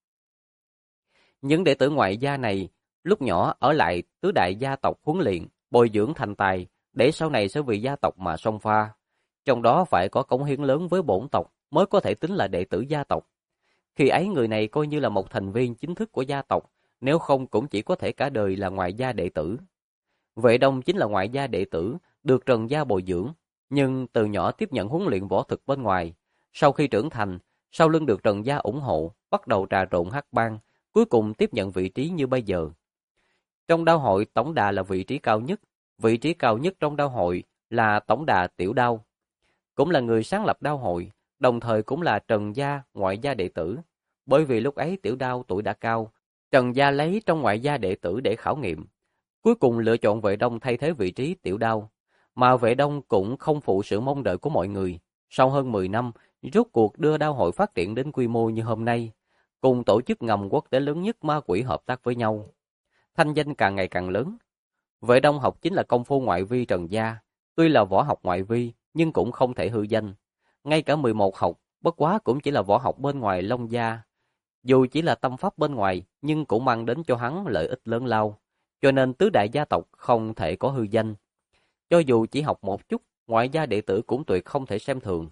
Những đệ tử ngoại gia này lúc nhỏ ở lại tứ đại gia tộc huấn luyện, bồi dưỡng thành tài, để sau này sẽ vì gia tộc mà xông pha. Trong đó phải có cống hiến lớn với bổn tộc mới có thể tính là đệ tử gia tộc. Khi ấy người này coi như là một thành viên chính thức của gia tộc, nếu không cũng chỉ có thể cả đời là ngoại gia đệ tử. Vệ Đông chính là ngoại gia đệ tử, được Trần gia bồi dưỡng, nhưng từ nhỏ tiếp nhận huấn luyện võ thực bên ngoài. Sau khi trưởng thành, sau lưng được Trần gia ủng hộ, bắt đầu trà trộn hắc bang, cuối cùng tiếp nhận vị trí như bây giờ. Trong đao hội, tổng đà là vị trí cao nhất. Vị trí cao nhất trong đao hội là tổng đà Tiểu Đao. Cũng là người sáng lập đao hội, đồng thời cũng là Trần gia ngoại gia đệ tử. Bởi vì lúc ấy Tiểu Đao tuổi đã cao, Trần gia lấy trong ngoại gia đệ tử để khảo nghiệm. Cuối cùng lựa chọn Vệ Đông thay thế vị trí Tiểu Đao. Mà Vệ Đông cũng không phụ sự mong đợi của mọi người. Sau hơn 10 năm, rốt cuộc đưa đao hội phát triển đến quy mô như hôm nay. Cùng tổ chức ngầm quốc tế lớn nhất ma quỷ hợp tác với nhau. Thanh danh càng ngày càng lớn. Vệ Đông học chính là công phu ngoại vi Trần gia, tuy là võ học ngoại vi nhưng cũng không thể hư danh. Ngay cả 11 học, bất quá cũng chỉ là võ học bên ngoài Long gia. Dù chỉ là tâm pháp bên ngoài, nhưng cũng mang đến cho hắn lợi ích lớn lao. Cho nên tứ đại gia tộc không thể có hư danh. Cho dù chỉ học một chút, ngoại gia đệ tử cũng tuyệt không thể xem thường.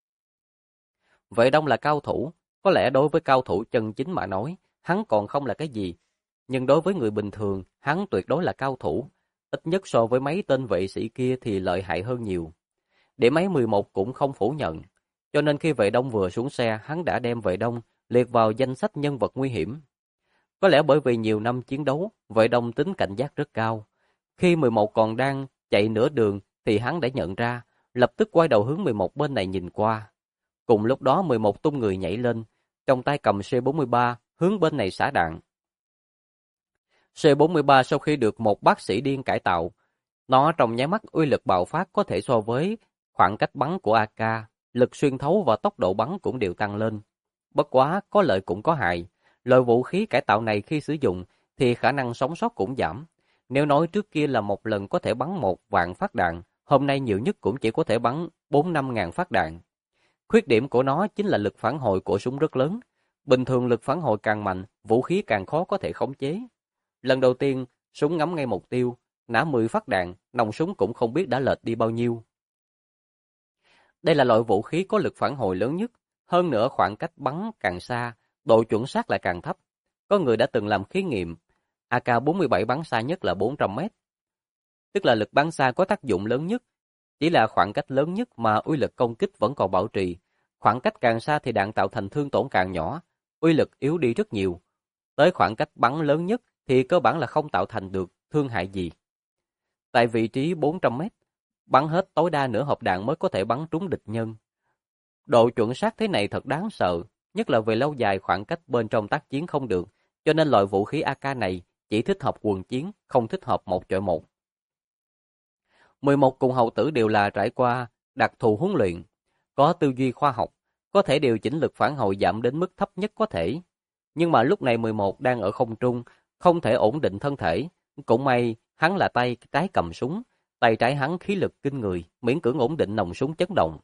Vệ Đông là cao thủ, có lẽ đối với cao thủ chân chính mà nói, hắn còn không là cái gì. Nhưng đối với người bình thường, hắn tuyệt đối là cao thủ. Ít nhất so với mấy tên vệ sĩ kia thì lợi hại hơn nhiều. Để mấy 11 cũng không phủ nhận. Cho nên khi Vệ Đông vừa xuống xe, hắn đã đem Vệ Đông liệt vào danh sách nhân vật nguy hiểm. Có lẽ bởi vì nhiều năm chiến đấu, Vệ Đông tính cảnh giác rất cao. Khi 11 còn đang chạy nửa đường thì hắn đã nhận ra, lập tức quay đầu hướng 11 bên này nhìn qua. Cùng lúc đó 11 tung người nhảy lên, trong tay cầm C43 hướng bên này xả đạn. C43 sau khi được một bác sĩ điên cải tạo, nó trong nháy mắt uy lực bạo phát có thể so với khoảng cách bắn của AK, lực xuyên thấu và tốc độ bắn cũng đều tăng lên. Bất quá, có lợi cũng có hại. Loại vũ khí cải tạo này khi sử dụng thì khả năng sống sót cũng giảm. Nếu nói trước kia là một lần có thể bắn 1.000 phát đạn, hôm nay nhiều nhất cũng chỉ có thể bắn 4-5 ngàn phát đạn. Khuyết điểm của nó chính là lực phản hồi của súng rất lớn. Bình thường lực phản hồi càng mạnh, vũ khí càng khó có thể khống chế. Lần đầu tiên, súng ngắm ngay mục tiêu, nã 10 phát đạn, nòng súng cũng không biết đã lệch đi bao nhiêu. Đây là loại vũ khí có lực phản hồi lớn nhất, hơn nữa khoảng cách bắn càng xa, độ chuẩn xác lại càng thấp. Có người đã từng làm thí nghiệm, AK-47 bắn xa nhất là 400 mét. Tức là lực bắn xa có tác dụng lớn nhất, chỉ là khoảng cách lớn nhất mà uy lực công kích vẫn còn bảo trì. Khoảng cách càng xa thì đạn tạo thành thương tổn càng nhỏ, uy lực yếu đi rất nhiều. Tới khoảng cách bắn lớn nhất thì cơ bản là không tạo thành được thương hại gì. Tại vị trí 400 mét, bắn hết tối đa nửa hộp đạn mới có thể bắn trúng địch nhân. Độ chuẩn xác thế này thật đáng sợ, nhất là về lâu dài khoảng cách bên trong tác chiến không được, cho nên loại vũ khí AK này chỉ thích hợp quần chiến, không thích hợp một chọi một. 11 cùng hầu tử đều là trải qua đặc thù huấn luyện, có tư duy khoa học, có thể điều chỉnh lực phản hồi giảm đến mức thấp nhất có thể. Nhưng mà lúc này 11 đang ở không trung, không thể ổn định thân thể. Cũng may, hắn là tay trái cầm súng, tay trái hắn khí lực kinh người, miễn cưỡng ổn định nòng súng chấn động.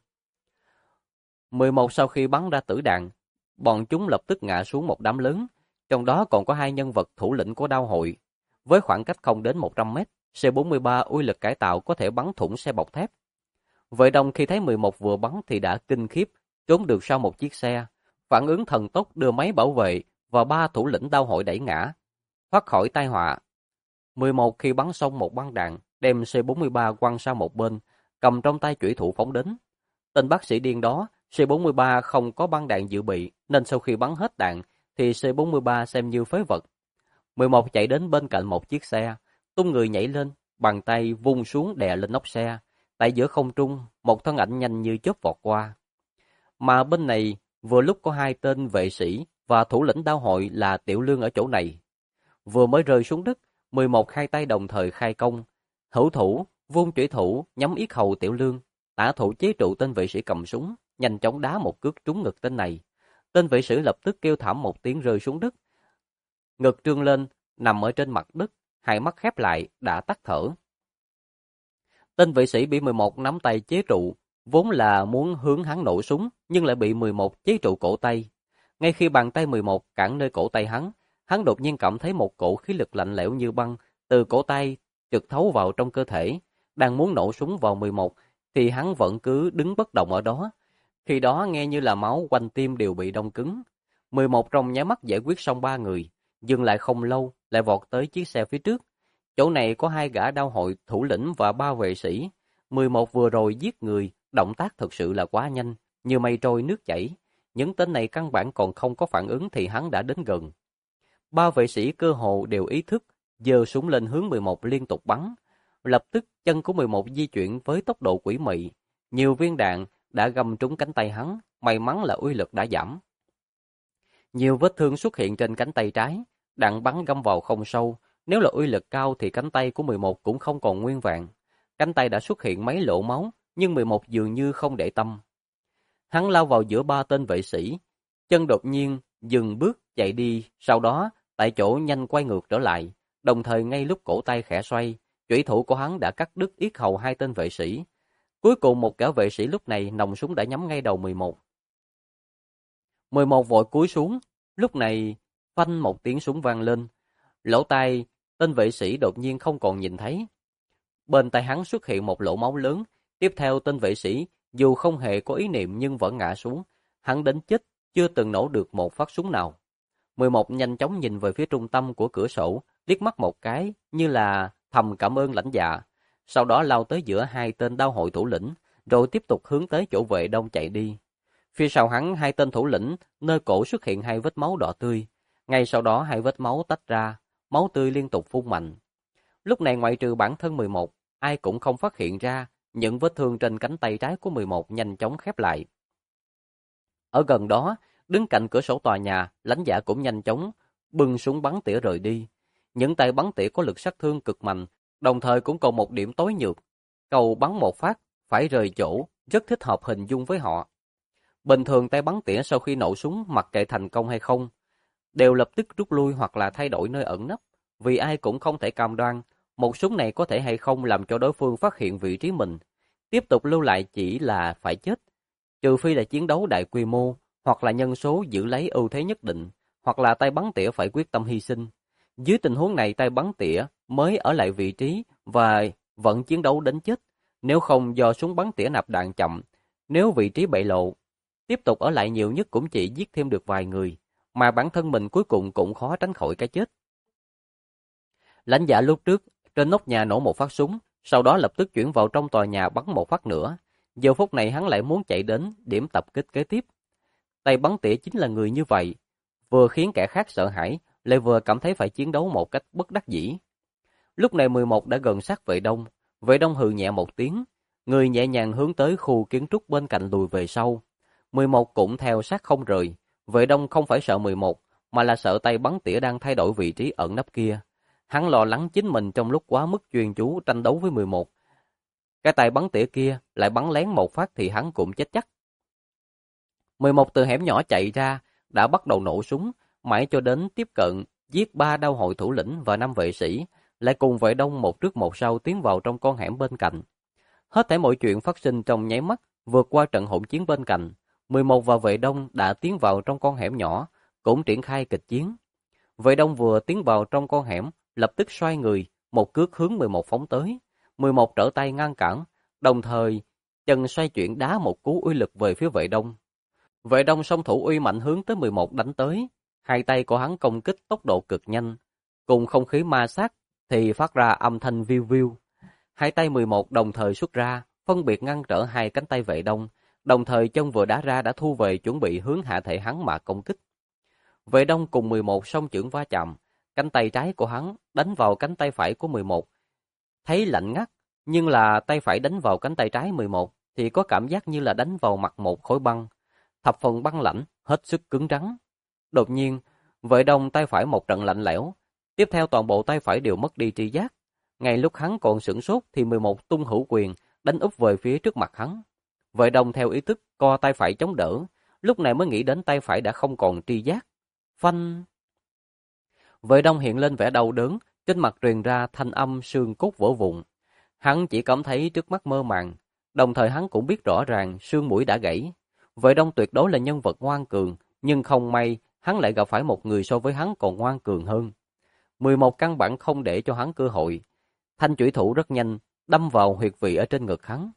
11 sau khi bắn ra tử đạn, bọn chúng lập tức ngã xuống một đám lớn, trong đó còn có hai nhân vật thủ lĩnh của đao hội. Với khoảng cách không đến 100 mét, C-43 uy lực cải tạo có thể bắn thủng xe bọc thép. Vệ Đông khi thấy 11 vừa bắn thì đã kinh khiếp, trốn được sau một chiếc xe, phản ứng thần tốc đưa máy bảo vệ và ba thủ lĩnh đao hội đẩy ngã, thoát khỏi tai họa. 11 khi bắn xong một băng đạn, đem C-43 quăng sang một bên, cầm trong tay chủy thủ phóng đến. Tên bác sĩ điên đó, C-43 không có băng đạn dự bị, nên sau khi bắn hết đạn, thì C-43 xem như phế vật. 11 chạy đến bên cạnh một chiếc xe, tung người nhảy lên, bàn tay vung xuống đè lên nóc xe. Tại giữa không trung, một thân ảnh nhanh như chớp vọt qua. Mà bên này, vừa lúc có hai tên vệ sĩ và thủ lĩnh đao hội là Tiểu Lương ở chỗ này. Vừa mới rơi xuống đất, 11 hai tay đồng thời khai công. Hữu thủ, vung chủy thủ, nhắm yết hầu Tiểu Lương. Tả thủ chế trụ tên vệ sĩ cầm súng, nhanh chóng đá một cước trúng ngực tên này. Tên vệ sĩ lập tức kêu thảm một tiếng rơi xuống đất. Ngực trương lên, nằm ở trên mặt đất, hai mắt khép lại, đã tắt thở. Tên vệ sĩ bị 11 nắm tay chế trụ, vốn là muốn hướng hắn nổ súng, nhưng lại bị 11 chế trụ cổ tay. Ngay khi bàn tay 11 cản nơi cổ tay hắn đột nhiên cảm thấy một cổ khí lực lạnh lẽo như băng từ cổ tay trực thấu vào trong cơ thể. Đang muốn nổ súng vào 11 thì hắn vẫn cứ đứng bất động ở đó. Khi đó nghe như là máu quanh tim đều bị đông cứng. 11 trong nháy mắt giải quyết xong ba người, dừng lại không lâu, lại vọt tới chiếc xe phía trước. Chỗ này có hai gã đao hội thủ lĩnh và ba vệ sĩ. 11 vừa rồi giết người, động tác thực sự là quá nhanh, như mây trôi nước chảy. Những tên này căn bản còn không có phản ứng thì hắn đã đến gần. Ba vệ sĩ cơ hồ đều ý thức, giơ súng lên hướng 11 liên tục bắn. Lập tức chân của 11 di chuyển với tốc độ quỷ mị. Nhiều viên đạn đã găm trúng cánh tay hắn, may mắn là uy lực đã giảm. Nhiều vết thương xuất hiện trên cánh tay trái, đạn bắn găm vào không sâu. Nếu là uy lực cao thì cánh tay của 11 cũng không còn nguyên vẹn. Cánh tay đã xuất hiện mấy lỗ máu, nhưng 11 dường như không để tâm. Hắn lao vào giữa ba tên vệ sĩ, chân đột nhiên dừng bước chạy đi, sau đó tại chỗ nhanh quay ngược trở lại, đồng thời ngay lúc cổ tay khẽ xoay, chủy thủ của hắn đã cắt đứt yết hầu hai tên vệ sĩ. Cuối cùng một gã vệ sĩ lúc này nòng súng đã nhắm ngay đầu 11. 11 vội cúi xuống, lúc này phanh một tiếng súng vang lên, lỗ tai tên vệ sĩ đột nhiên không còn nhìn thấy. Bên tai hắn xuất hiện một lỗ máu lớn, tiếp theo tên vệ sĩ dù không hề có ý niệm nhưng vẫn ngã xuống, hắn đến chết chưa từng nổ được một phát súng nào. 11 nhanh chóng nhìn về phía trung tâm của cửa sổ, liếc mắt một cái như là thầm cảm ơn lãnh dạ, sau đó lao tới giữa hai tên đao hội thủ lĩnh, rồi tiếp tục hướng tới chỗ Vệ Đông chạy đi. Phía sau hắn hai tên thủ lĩnh, nơi cổ xuất hiện hai vết máu đỏ tươi, ngay sau đó hai vết máu tách ra, máu tươi liên tục phun mạnh. Lúc này ngoại trừ bản thân 11, ai cũng không phát hiện ra những vết thương trên cánh tay trái của 11 nhanh chóng khép lại. Ở gần đó, đứng cạnh cửa sổ tòa nhà, lãnh dạ cũng nhanh chóng bưng súng bắn tỉa rời đi. Những tay bắn tỉa có lực sát thương cực mạnh, đồng thời cũng còn một điểm tối nhược. Cầu bắn một phát, phải rời chỗ, rất thích hợp hình dung với họ. Bình thường tay bắn tỉa sau khi nổ súng mặc kệ thành công hay không, đều lập tức rút lui hoặc là thay đổi nơi ẩn nấp, vì ai cũng không thể cam đoan một súng này có thể hay không làm cho đối phương phát hiện vị trí mình. Tiếp tục lưu lại chỉ là phải chết, trừ phi là chiến đấu đại quy mô, hoặc là nhân số giữ lấy ưu thế nhất định, hoặc là tay bắn tỉa phải quyết tâm hy sinh. Dưới tình huống này tay bắn tỉa mới ở lại vị trí và vẫn chiến đấu đến chết, nếu không do súng bắn tỉa nạp đạn chậm, nếu vị trí bại lộ, tiếp tục ở lại nhiều nhất cũng chỉ giết thêm được vài người, mà bản thân mình cuối cùng cũng khó tránh khỏi cái chết. Lãnh dạ lúc trước, trên nóc nhà nổ một phát súng, sau đó lập tức chuyển vào trong tòa nhà bắn một phát nữa. Giờ phút này hắn lại muốn chạy đến điểm tập kích kế tiếp. Tay bắn tỉa chính là người như vậy, vừa khiến kẻ khác sợ hãi, lại vừa cảm thấy phải chiến đấu một cách bất đắc dĩ. Lúc này 11 đã gần sát Vệ Đông hừ nhẹ một tiếng, Người nhẹ nhàng hướng tới khu kiến trúc bên cạnh lùi về sau. 11 cũng theo sát không rời. Vệ Đông không phải sợ 11, mà là sợ tay bắn tỉa đang thay đổi vị trí ẩn nấp kia. Hắn lo lắng chính mình trong lúc quá mức chuyên chú tranh đấu với 11. Cái tay bắn tỉa kia lại bắn lén một phát thì hắn cũng chết chắc. 11 từ hẻm nhỏ chạy ra, đã bắt đầu nổ súng, mãi cho đến tiếp cận, giết 3 đao hội thủ lĩnh và 5 vệ sĩ, lại cùng Vệ Đông một trước một sau tiến vào trong con hẻm bên cạnh. Hết thảy mọi chuyện phát sinh trong nháy mắt, vượt qua trận hỗn chiến bên cạnh. 11 và Vệ Đông đã tiến vào trong con hẻm nhỏ, cũng triển khai kịch chiến. Vệ Đông vừa tiến vào trong con hẻm, lập tức xoay người, một cước hướng 11 phóng tới. 11 trở tay ngăn cản, đồng thời chân xoay chuyển đá một cú uy lực về phía Vệ Đông. Vệ Đông song thủ uy mạnh hướng tới 11 đánh tới, hai tay của hắn công kích tốc độ cực nhanh, cùng không khí ma sát thì phát ra âm thanh viu viu. Hai tay 11 đồng thời xuất ra, phân biệt ngăn trở hai cánh tay Vệ Đông, đồng thời chân vừa đá ra đã thu về chuẩn bị hướng hạ thể hắn mà công kích. Vệ Đông cùng 11 song chưởng va chạm, cánh tay trái của hắn đánh vào cánh tay phải của 11. Thấy lạnh ngắt, nhưng là tay phải đánh vào cánh tay trái 11 thì có cảm giác như là đánh vào mặt một khối băng, thập phần băng lãnh, hết sức cứng rắn. Đột nhiên, Vệ Đông tay phải một trận lạnh lẽo, tiếp theo toàn bộ tay phải đều mất đi tri giác. Ngay lúc hắn còn sửng sốt thì 11 tung hữu quyền đánh úp về phía trước mặt hắn. Vệ Đông theo ý thức co tay phải chống đỡ, lúc này mới nghĩ đến tay phải đã không còn tri giác. Phanh! Vệ Đông hiện lên vẻ đau đớn, trên mặt truyền ra thanh âm xương cốt vỡ vụn. Hắn chỉ cảm thấy trước mắt mơ màng, đồng thời hắn cũng biết rõ ràng xương mũi đã gãy. Vệ Đông tuyệt đối là nhân vật ngoan cường, nhưng không may hắn lại gặp phải một người so với hắn còn ngoan cường hơn. 11 căn bản không để cho hắn cơ hội. Thanh chủy thủ rất nhanh đâm vào huyệt vị ở trên ngực hắn.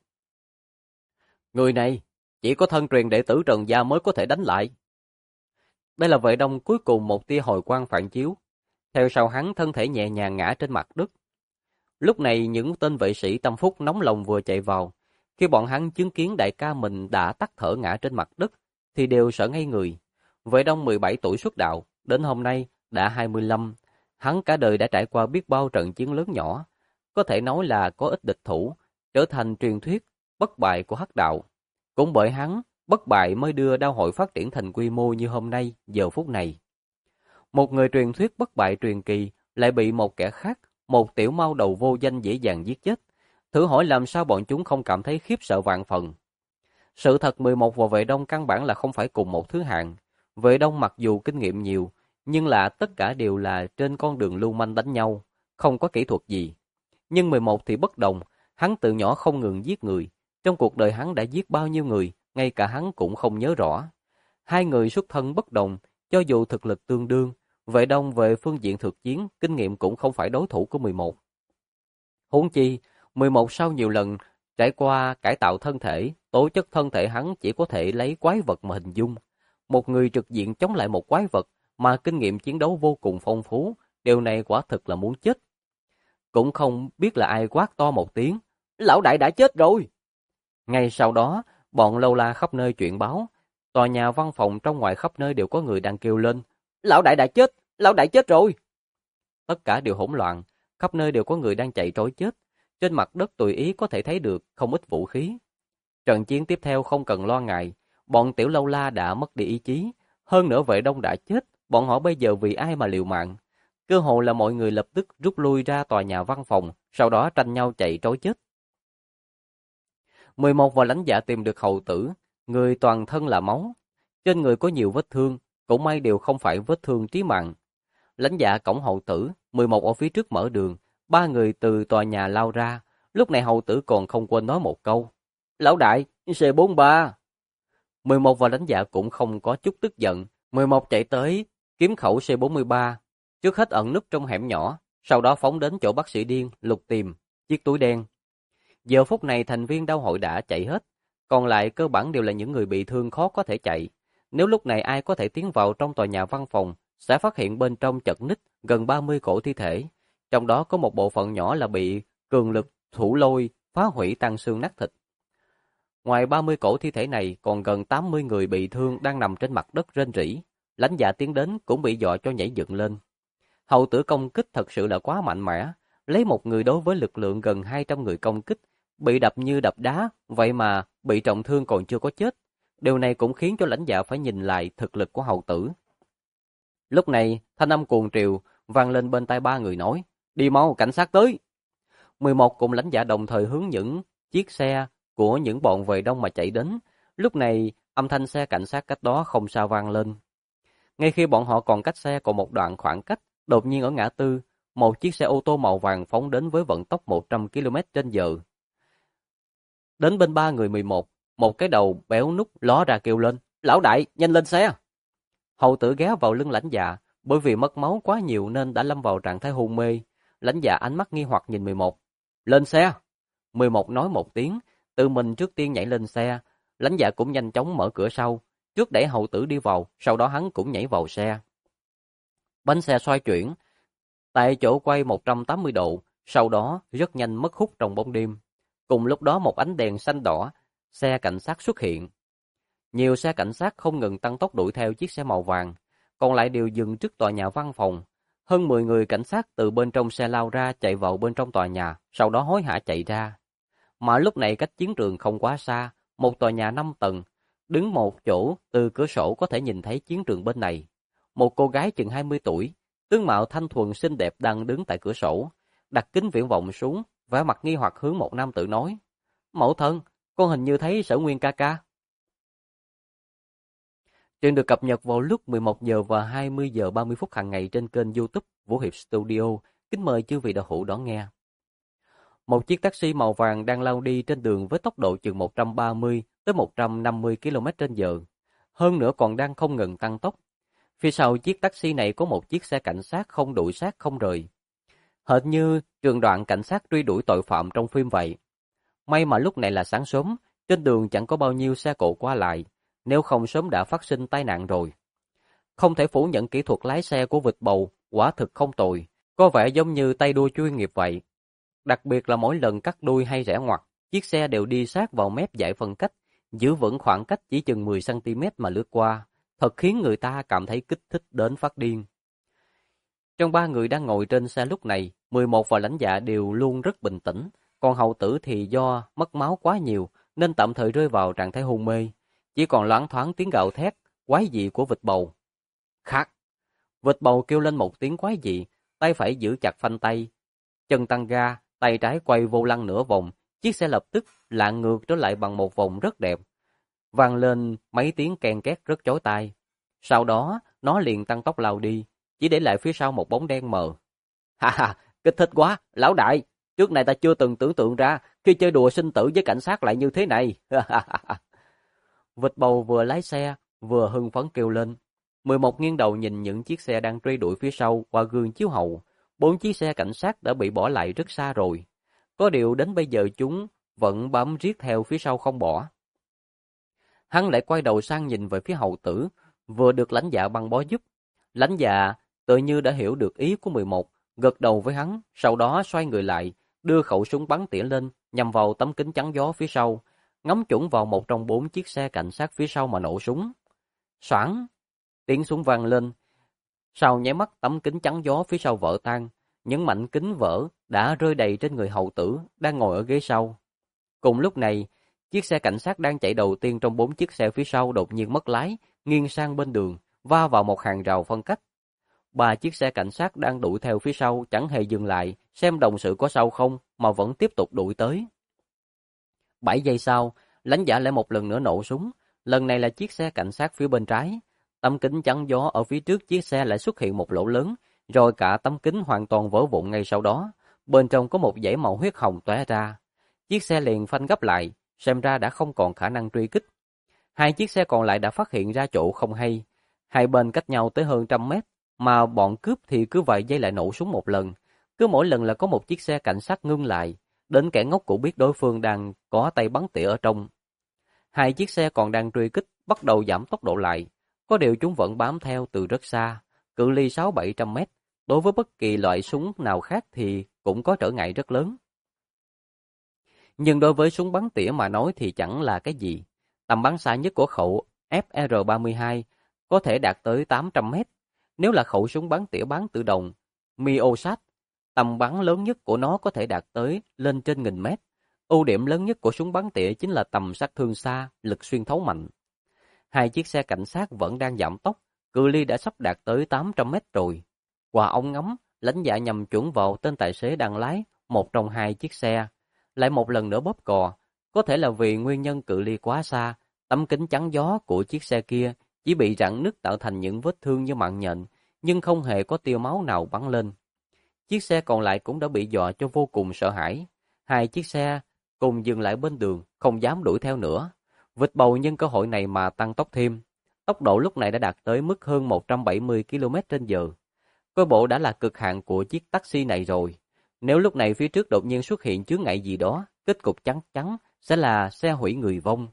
Người này chỉ có thân truyền đệ tử Trần gia mới có thể đánh lại. Đây là Vệ Đông cuối cùng một tia hồi quang phản chiếu. Theo sau hắn thân thể nhẹ nhàng ngã trên mặt đất. Lúc này những tên vệ sĩ tâm phúc nóng lòng vừa chạy vào. Khi bọn hắn chứng kiến đại ca mình đã tắt thở ngã trên mặt đất, thì đều sợ ngây người. Vệ Đông 17 tuổi xuất đạo, đến hôm nay đã 25. Hắn cả đời đã trải qua biết bao trận chiến lớn nhỏ. Có thể nói là có ít địch thủ, trở thành truyền thuyết bất bại của hắc đạo. Cũng bởi hắn, bất bại mới đưa đao hội phát triển thành quy mô như hôm nay, giờ phút này. Một người truyền thuyết bất bại truyền kỳ lại bị một kẻ khác, một tiểu mao đầu vô danh dễ dàng giết chết. Thử hỏi làm sao bọn chúng không cảm thấy khiếp sợ vạn phần. Sự thật 11 và Vệ Đông căn bản là không phải cùng một thứ hạng. Vệ Đông mặc dù kinh nghiệm nhiều, nhưng là tất cả đều là trên con đường lưu manh đánh nhau, không có kỹ thuật gì. Nhưng 11 thì bất đồng, hắn từ nhỏ không ngừng giết người. Trong cuộc đời hắn đã giết bao nhiêu người, ngay cả hắn cũng không nhớ rõ. Hai người xuất thân bất đồng, cho dù thực lực tương đương, Vệ Đông về phương diện thực chiến, kinh nghiệm cũng không phải đối thủ của 11. Huống chi, 11 sau nhiều lần trải qua cải tạo thân thể, tố chất thân thể hắn chỉ có thể lấy quái vật mà hình dung. Một người trực diện chống lại một quái vật mà kinh nghiệm chiến đấu vô cùng phong phú, điều này quả thực là muốn chết. Cũng không biết là ai quát to một tiếng, lão đại đã chết rồi. Ngay sau đó, bọn lâu la khắp nơi chuyện báo, tòa nhà văn phòng trong ngoài khắp nơi đều có người đang kêu lên, lão đại chết rồi. Tất cả đều hỗn loạn, khắp nơi đều có người đang chạy trối chết, trên mặt đất tùy ý có thể thấy được không ít vũ khí. Trận chiến tiếp theo không cần lo ngại, bọn tiểu lâu la đã mất đi ý chí, hơn nữa Vệ Đông đã chết, bọn họ bây giờ vì ai mà liều mạng. Cơ hội là mọi người lập tức rút lui ra tòa nhà văn phòng, sau đó tranh nhau chạy trối chết. 11 và lãnh dạ tìm được hầu tử, người toàn thân là máu, trên người có nhiều vết thương, cũng may đều không phải vết thương chí mạng. Lãnh dạ cổng hầu tử, 11 ở phía trước mở đường, ba người từ tòa nhà lao ra, lúc này hầu tử còn không quên nói một câu. Lão đại, C43. 11 và lãnh dạ cũng không có chút tức giận, 11 chạy tới, kiếm khẩu C43, trước hết ẩn núp trong hẻm nhỏ, sau đó phóng đến chỗ bác sĩ điên, lục tìm chiếc túi đen. Giờ phút này thành viên đau hội đã chạy hết, còn lại cơ bản đều là những người bị thương khó có thể chạy. Nếu lúc này ai có thể tiến vào trong tòa nhà văn phòng, sẽ phát hiện bên trong chật ních gần 30 cổ thi thể, trong đó có một bộ phận nhỏ là bị cường lực thủ lôi phá hủy tan xương nát thịt. Ngoài 30 cổ thi thể này, còn gần 80 người bị thương đang nằm trên mặt đất rên rỉ. Lãnh dạ tiến đến cũng bị dọa cho nhảy dựng lên. Hầu tử công kích thật sự là quá mạnh mẽ, lấy một người đối với lực lượng gần 200 người công kích, bị đập như đập đá, vậy mà bị trọng thương còn chưa có chết. Điều này cũng khiến cho lãnh dạ phải nhìn lại thực lực của hầu tử. Lúc này, thanh âm cuồng triều vang lên bên tai ba người nói, đi mau, cảnh sát tới. 11 cùng lãnh dạ đồng thời hướng những chiếc xe của những bọn vệ đông mà chạy đến. Lúc này, âm thanh xe cảnh sát cách đó không xa vang lên. Ngay khi bọn họ còn cách xe còn một đoạn khoảng cách, đột nhiên ở ngã tư, một chiếc xe ô tô màu vàng phóng đến với vận tốc 100 km/h. Đến bên ba người 11, một cái đầu béo nút ló ra kêu lên, lão đại, nhanh lên xe. Hầu tử ghé vào lưng lãnh dạ, bởi vì mất máu quá nhiều nên đã lâm vào trạng thái hôn mê. Lãnh dạ ánh mắt nghi hoặc nhìn 11. Lên xe! 11 nói một tiếng, tự mình trước tiên nhảy lên xe. Lãnh dạ cũng nhanh chóng mở cửa sau, trước đẩy hầu tử đi vào, sau đó hắn cũng nhảy vào xe. Bánh xe xoay chuyển, tại chỗ quay 180 độ, sau đó rất nhanh mất hút trong bóng đêm. Cùng lúc đó một ánh đèn xanh đỏ, xe cảnh sát xuất hiện. Nhiều xe cảnh sát không ngừng tăng tốc đuổi theo chiếc xe màu vàng, còn lại đều dừng trước tòa nhà văn phòng. Hơn 10 người cảnh sát từ bên trong xe lao ra chạy vào bên trong tòa nhà, sau đó hối hả chạy ra. Mà lúc này cách chiến trường không quá xa, một tòa nhà 5 tầng, đứng một chỗ từ cửa sổ có thể nhìn thấy chiến trường bên này. Một cô gái chừng 20 tuổi, tướng mạo thanh thuần xinh đẹp đang đứng tại cửa sổ, đặt kính viễn vọng xuống, vẻ mặt nghi hoặc hướng một nam tử nói: "Mẫu thân, con hình như thấy Sở Nguyên ca ca." Chuyện được cập nhật vào lúc 11 giờ và 20 giờ 30 phút hàng ngày trên kênh YouTube Vũ Hiệp Studio. Kính mời chư vị đạo hữu đón nghe. Một chiếc taxi màu vàng đang lao đi trên đường với tốc độ chừng 130 tới 150 km/h. Hơn nữa còn đang không ngừng tăng tốc. Phía sau chiếc taxi này có một chiếc xe cảnh sát không đuổi sát không rời. Hệt như trường đoạn cảnh sát truy đuổi tội phạm trong phim vậy. May mà lúc này là sáng sớm, trên đường chẳng có bao nhiêu xe cộ qua lại, nếu không sớm đã phát sinh tai nạn rồi. Không thể phủ nhận kỹ thuật lái xe của vịt bầu quả thực không tồi, có vẻ giống như tay đua chuyên nghiệp vậy. Đặc biệt là mỗi lần cắt đuôi hay rẽ ngoặt, chiếc xe đều đi sát vào mép dải phân cách, giữ vững khoảng cách chỉ chừng 10 cm mà lướt qua, thật khiến người ta cảm thấy kích thích đến phát điên. Trong ba người đang ngồi trên xe lúc này, 11 và lãnh dạ đều luôn rất bình tĩnh, còn hầu tử thì do mất máu quá nhiều nên tạm thời rơi vào trạng thái hôn mê, chỉ còn loáng thoáng tiếng gào thét quái dị của vịt bầu. Khắc! Vịt bầu kêu lên một tiếng quái dị, tay phải giữ chặt phanh tay, chân tăng ga, tay trái quay vô lăng nửa vòng, chiếc xe lập tức lạng ngược trở lại bằng một vòng rất đẹp, vang lên mấy tiếng ken két rất chói tai. Sau đó, nó liền tăng tốc lao đi, chỉ để lại phía sau một bóng đen mờ. Ha ha, kích thích quá, lão đại, trước này ta chưa từng tưởng tượng ra khi chơi đùa sinh tử với cảnh sát lại như thế này. Vịt bầu vừa lái xe, vừa hưng phấn kêu lên. 11 nghiêng đầu nhìn những chiếc xe đang truy đuổi phía sau qua gương chiếu hậu. 4 chiếc xe cảnh sát đã bị bỏ lại rất xa rồi. Có điều đến bây giờ chúng vẫn bám riết theo phía sau không bỏ. Hắn lại quay đầu sang nhìn về phía hầu tử, vừa được lãnh dạ băng bó giúp. Lãnh dạ tự như đã hiểu được ý của 11, gật đầu với hắn, sau đó xoay người lại, đưa khẩu súng bắn tỉa lên, nhằm vào tấm kính chắn gió phía sau, ngắm chuẩn vào một trong 4 chiếc xe cảnh sát phía sau mà nổ súng. Xoảng! Tiếng súng vang lên. Sau nháy mắt tấm kính chắn gió phía sau vỡ tan, những mảnh kính vỡ đã rơi đầy trên người hầu tử đang ngồi ở ghế sau. Cùng lúc này, chiếc xe cảnh sát đang chạy đầu tiên trong 4 chiếc xe phía sau đột nhiên mất lái, nghiêng sang bên đường, va vào một hàng rào phân cách. 3 chiếc xe cảnh sát đang đuổi theo phía sau chẳng hề dừng lại, xem đồng sự có sao không mà vẫn tiếp tục đuổi tới. 7 giây sau, lãnh dạ lại một lần nữa nổ súng, lần này là chiếc xe cảnh sát phía bên trái. Tấm kính chắn gió ở phía trước chiếc xe lại xuất hiện một lỗ lớn, rồi cả tấm kính hoàn toàn vỡ vụn ngay sau đó. Bên trong có một dải màu huyết hồng tóe ra. Chiếc xe liền phanh gấp lại, xem ra đã không còn khả năng truy kích. 2 chiếc xe còn lại đã phát hiện ra chỗ không hay. Hai bên cách nhau tới hơn 100 mét, mà bọn cướp thì cứ vài giây lại nổ súng một lần. Cứ mỗi lần là có một chiếc xe cảnh sát ngưng lại, đến kẻ ngốc cũng biết đối phương đang có tay bắn tỉa ở trong. 2 chiếc xe còn đang truy kích bắt đầu giảm tốc độ lại. Có điều chúng vẫn bám theo từ rất xa, cự ly 600-700 mét. Đối với bất kỳ loại súng nào khác thì cũng có trở ngại rất lớn. Nhưng đối với súng bắn tỉa mà nói thì chẳng là cái gì. Tầm bắn xa nhất của khẩu FR-32 có thể đạt tới 800 mét. Nếu là khẩu súng bắn tỉa bán tự động Miosat, tầm bắn lớn nhất của nó có thể đạt tới lên trên 1000 mét. Ưu điểm lớn nhất của súng bắn tỉa chính là tầm sát thương xa, lực xuyên thấu mạnh. Hai chiếc xe cảnh sát vẫn đang giảm tốc, cự ly đã sắp đạt tới 800 mét rồi. Qua ống ngắm, lãnh dạ nhằm chuẩn vào tên tài xế đang lái một trong hai chiếc xe, lại một lần nữa bóp cò. Có thể là vì nguyên nhân cự ly quá xa, tấm kính chắn gió của chiếc xe kia chỉ bị rạn nứt tạo thành những vết thương như mạng nhện, nhưng không hề có tia máu nào bắn lên. Chiếc xe còn lại cũng đã bị dọa cho vô cùng sợ hãi. Hai chiếc xe cùng dừng lại bên đường, không dám đuổi theo nữa. Vịt bầu nhân cơ hội này mà tăng tốc thêm. Tốc độ lúc này đã đạt tới mức hơn 170 km/h. Coi bộ đã là cực hạn của chiếc taxi này rồi. Nếu lúc này phía trước đột nhiên xuất hiện chướng ngại gì đó, kết cục chắc chắn sẽ là xe hủy người vong.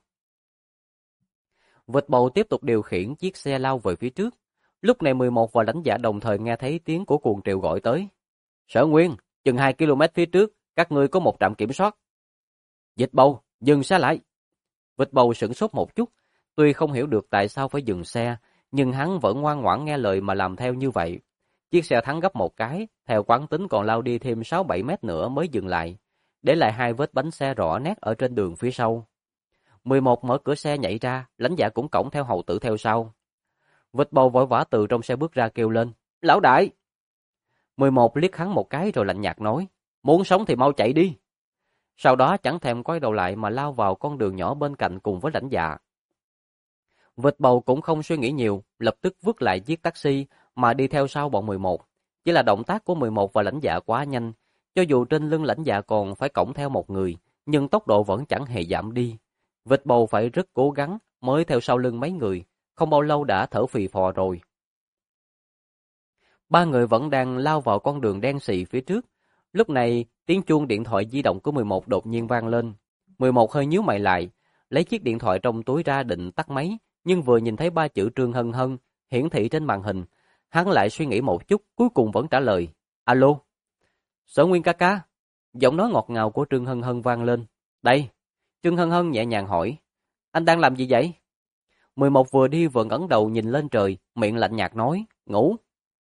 Vịt bầu tiếp tục điều khiển chiếc xe lao về phía trước. Lúc này 11 và lãnh dạ đồng thời nghe thấy tiếng của cuồng triều gọi tới. Sở Nguyên, chừng 2 km phía trước, các ngươi có một trạm kiểm soát. Vịt bầu, dừng xe lại. Vịt bầu sửng sốt một chút, tuy không hiểu được tại sao phải dừng xe, nhưng hắn vẫn ngoan ngoãn nghe lời mà làm theo như vậy. Chiếc xe thắng gấp một cái, theo quán tính còn lao đi thêm 6-7 mét nữa mới dừng lại, để lại hai vết bánh xe rõ nét ở trên đường phía sau. 11 mở cửa xe nhảy ra, lãnh dạ cũng cõng theo hầu tử theo sau. Vịt bầu vội vã từ trong xe bước ra kêu lên, lão đại! 11 liếc hắn một cái rồi lạnh nhạt nói, muốn sống thì mau chạy đi. Sau đó chẳng thèm quay đầu lại mà lao vào con đường nhỏ bên cạnh cùng với lãnh dạ. Vịt bầu cũng không suy nghĩ nhiều, lập tức vứt lại chiếc taxi mà đi theo sau bọn 11. Chỉ là động tác của 11 và lãnh dạ quá nhanh, cho dù trên lưng lãnh dạ còn phải cõng theo một người, nhưng tốc độ vẫn chẳng hề giảm đi. Vịt bầu phải rất cố gắng mới theo sau lưng mấy người, không bao lâu đã thở phì phò rồi. Ba người vẫn đang lao vào con đường đen xì phía trước. Lúc này, tiếng chuông điện thoại di động của 11 đột nhiên vang lên. 11 hơi nhíu mày lại, lấy chiếc điện thoại trong túi ra định tắt máy, nhưng vừa nhìn thấy ba chữ Trương Hân Hân hiển thị trên màn hình, hắn lại suy nghĩ một chút, cuối cùng vẫn trả lời. Alo. Sở Nguyên ca ca. Giọng nói ngọt ngào của Trương Hân Hân vang lên. Đây. Trương Hân Hân nhẹ nhàng hỏi. Anh đang làm gì vậy? 11 vừa đi vừa ngẩng đầu nhìn lên trời, miệng lạnh nhạt nói. Ngủ.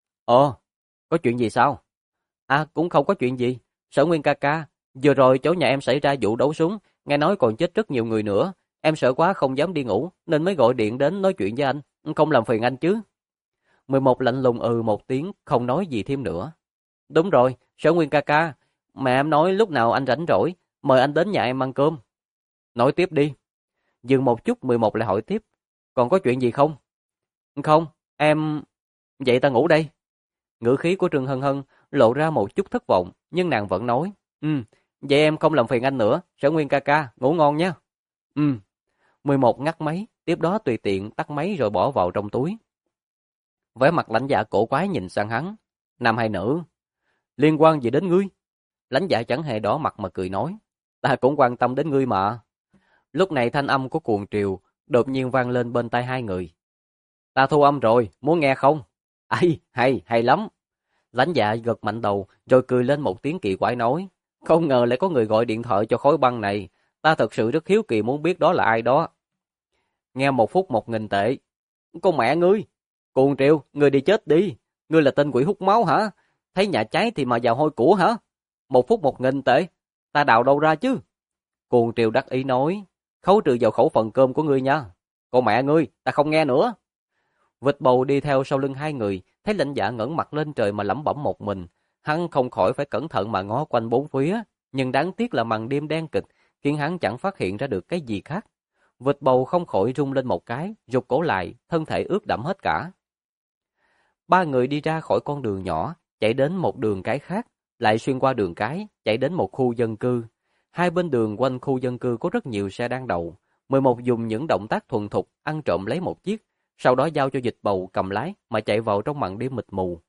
Có chuyện gì sao? À, cũng không có chuyện gì. Sở Nguyên ca ca, vừa rồi chỗ nhà em xảy ra vụ đấu súng, nghe nói còn chết rất nhiều người nữa. Em sợ quá không dám đi ngủ, nên mới gọi điện đến nói chuyện với anh. Không làm phiền anh chứ? 11 lạnh lùng một tiếng, không nói gì thêm nữa. Đúng rồi, Sở Nguyên ca ca, mẹ em nói lúc nào anh rảnh rỗi, mời anh đến nhà em ăn cơm. Nói tiếp đi. Dừng một chút 11 lại hỏi tiếp. Còn có chuyện gì không? Không, em... Vậy ta ngủ đây. Ngữ khí của Trương Hân Hân lộ ra một chút thất vọng, nhưng nàng vẫn nói. Vậy em không làm phiền anh nữa, Sở Nguyên ca ca, ngủ ngon nhé. 11 ngắt máy, tiếp đó tùy tiện tắt máy rồi bỏ vào trong túi. Vẻ mặt lãnh dạ cổ quái nhìn sang hắn. Nam hay nữ? Liên quan gì đến ngươi? Lãnh dạ chẳng hề đỏ mặt mà cười nói. Ta cũng quan tâm đến ngươi mà. Lúc này thanh âm của cuồng triều đột nhiên vang lên bên tai hai người. Ta thu âm rồi, muốn nghe không? Ai, hay lắm. Lãnh dạ gật mạnh đầu rồi cười lên một tiếng kỳ quái nói. Không ngờ lại có người gọi điện thoại cho khối băng này. Ta thật sự rất hiếu kỳ muốn biết đó là ai đó. Nghe 1 phút 1.000 tệ. Con mẹ ngươi! Cuồng triều, ngươi đi chết đi. Ngươi là tên quỷ hút máu hả? Thấy nhà cháy thì mà vào hôi của hả? 1 phút 1.000 tệ. Ta đào đâu ra chứ? Cuồng triều đắc ý nói. Khấu trừ vào khẩu phần cơm của ngươi nha. Con mẹ ngươi, ta không nghe nữa. Vịt bầu đi theo sau lưng hai người, thấy lãnh dạ ngẩng mặt lên trời mà lẩm bẩm một mình. Hắn không khỏi phải cẩn thận mà ngó quanh bốn phía, nhưng đáng tiếc là màn đêm đen kịch, khiến hắn chẳng phát hiện ra được cái gì khác. Vịt bầu không khỏi rung lên một cái, rụt cổ lại, thân thể ướt đẫm hết cả. Ba người đi ra khỏi con đường nhỏ, chạy đến một đường cái khác, lại xuyên qua đường cái, chạy đến một khu dân cư. Hai bên đường quanh khu dân cư có rất nhiều xe đang đậu. 11 dùng những động tác thuần thục ăn trộm lấy một chiếc, sau đó giao cho Vịt bầu cầm lái mà chạy vào trong màn đêm mịt mù.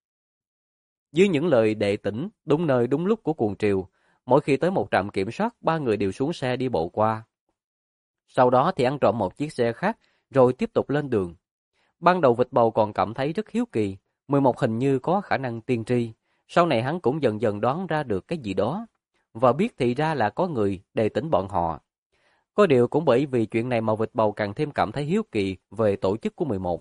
Dưới những lời đệ tỉnh, đúng nơi đúng lúc của cuồng triều, mỗi khi tới một trạm kiểm soát, ba người đều xuống xe đi bộ qua. Sau đó thì ăn trộm một chiếc xe khác, rồi tiếp tục lên đường. Ban đầu Vịt bầu còn cảm thấy rất hiếu kỳ, 11 hình như có khả năng tiên tri. Sau này hắn cũng dần dần đoán ra được cái gì đó, và biết thì ra là có người đề tỉnh bọn họ. Có điều cũng bởi vì chuyện này mà Vịt bầu càng thêm cảm thấy hiếu kỳ về tổ chức của 11.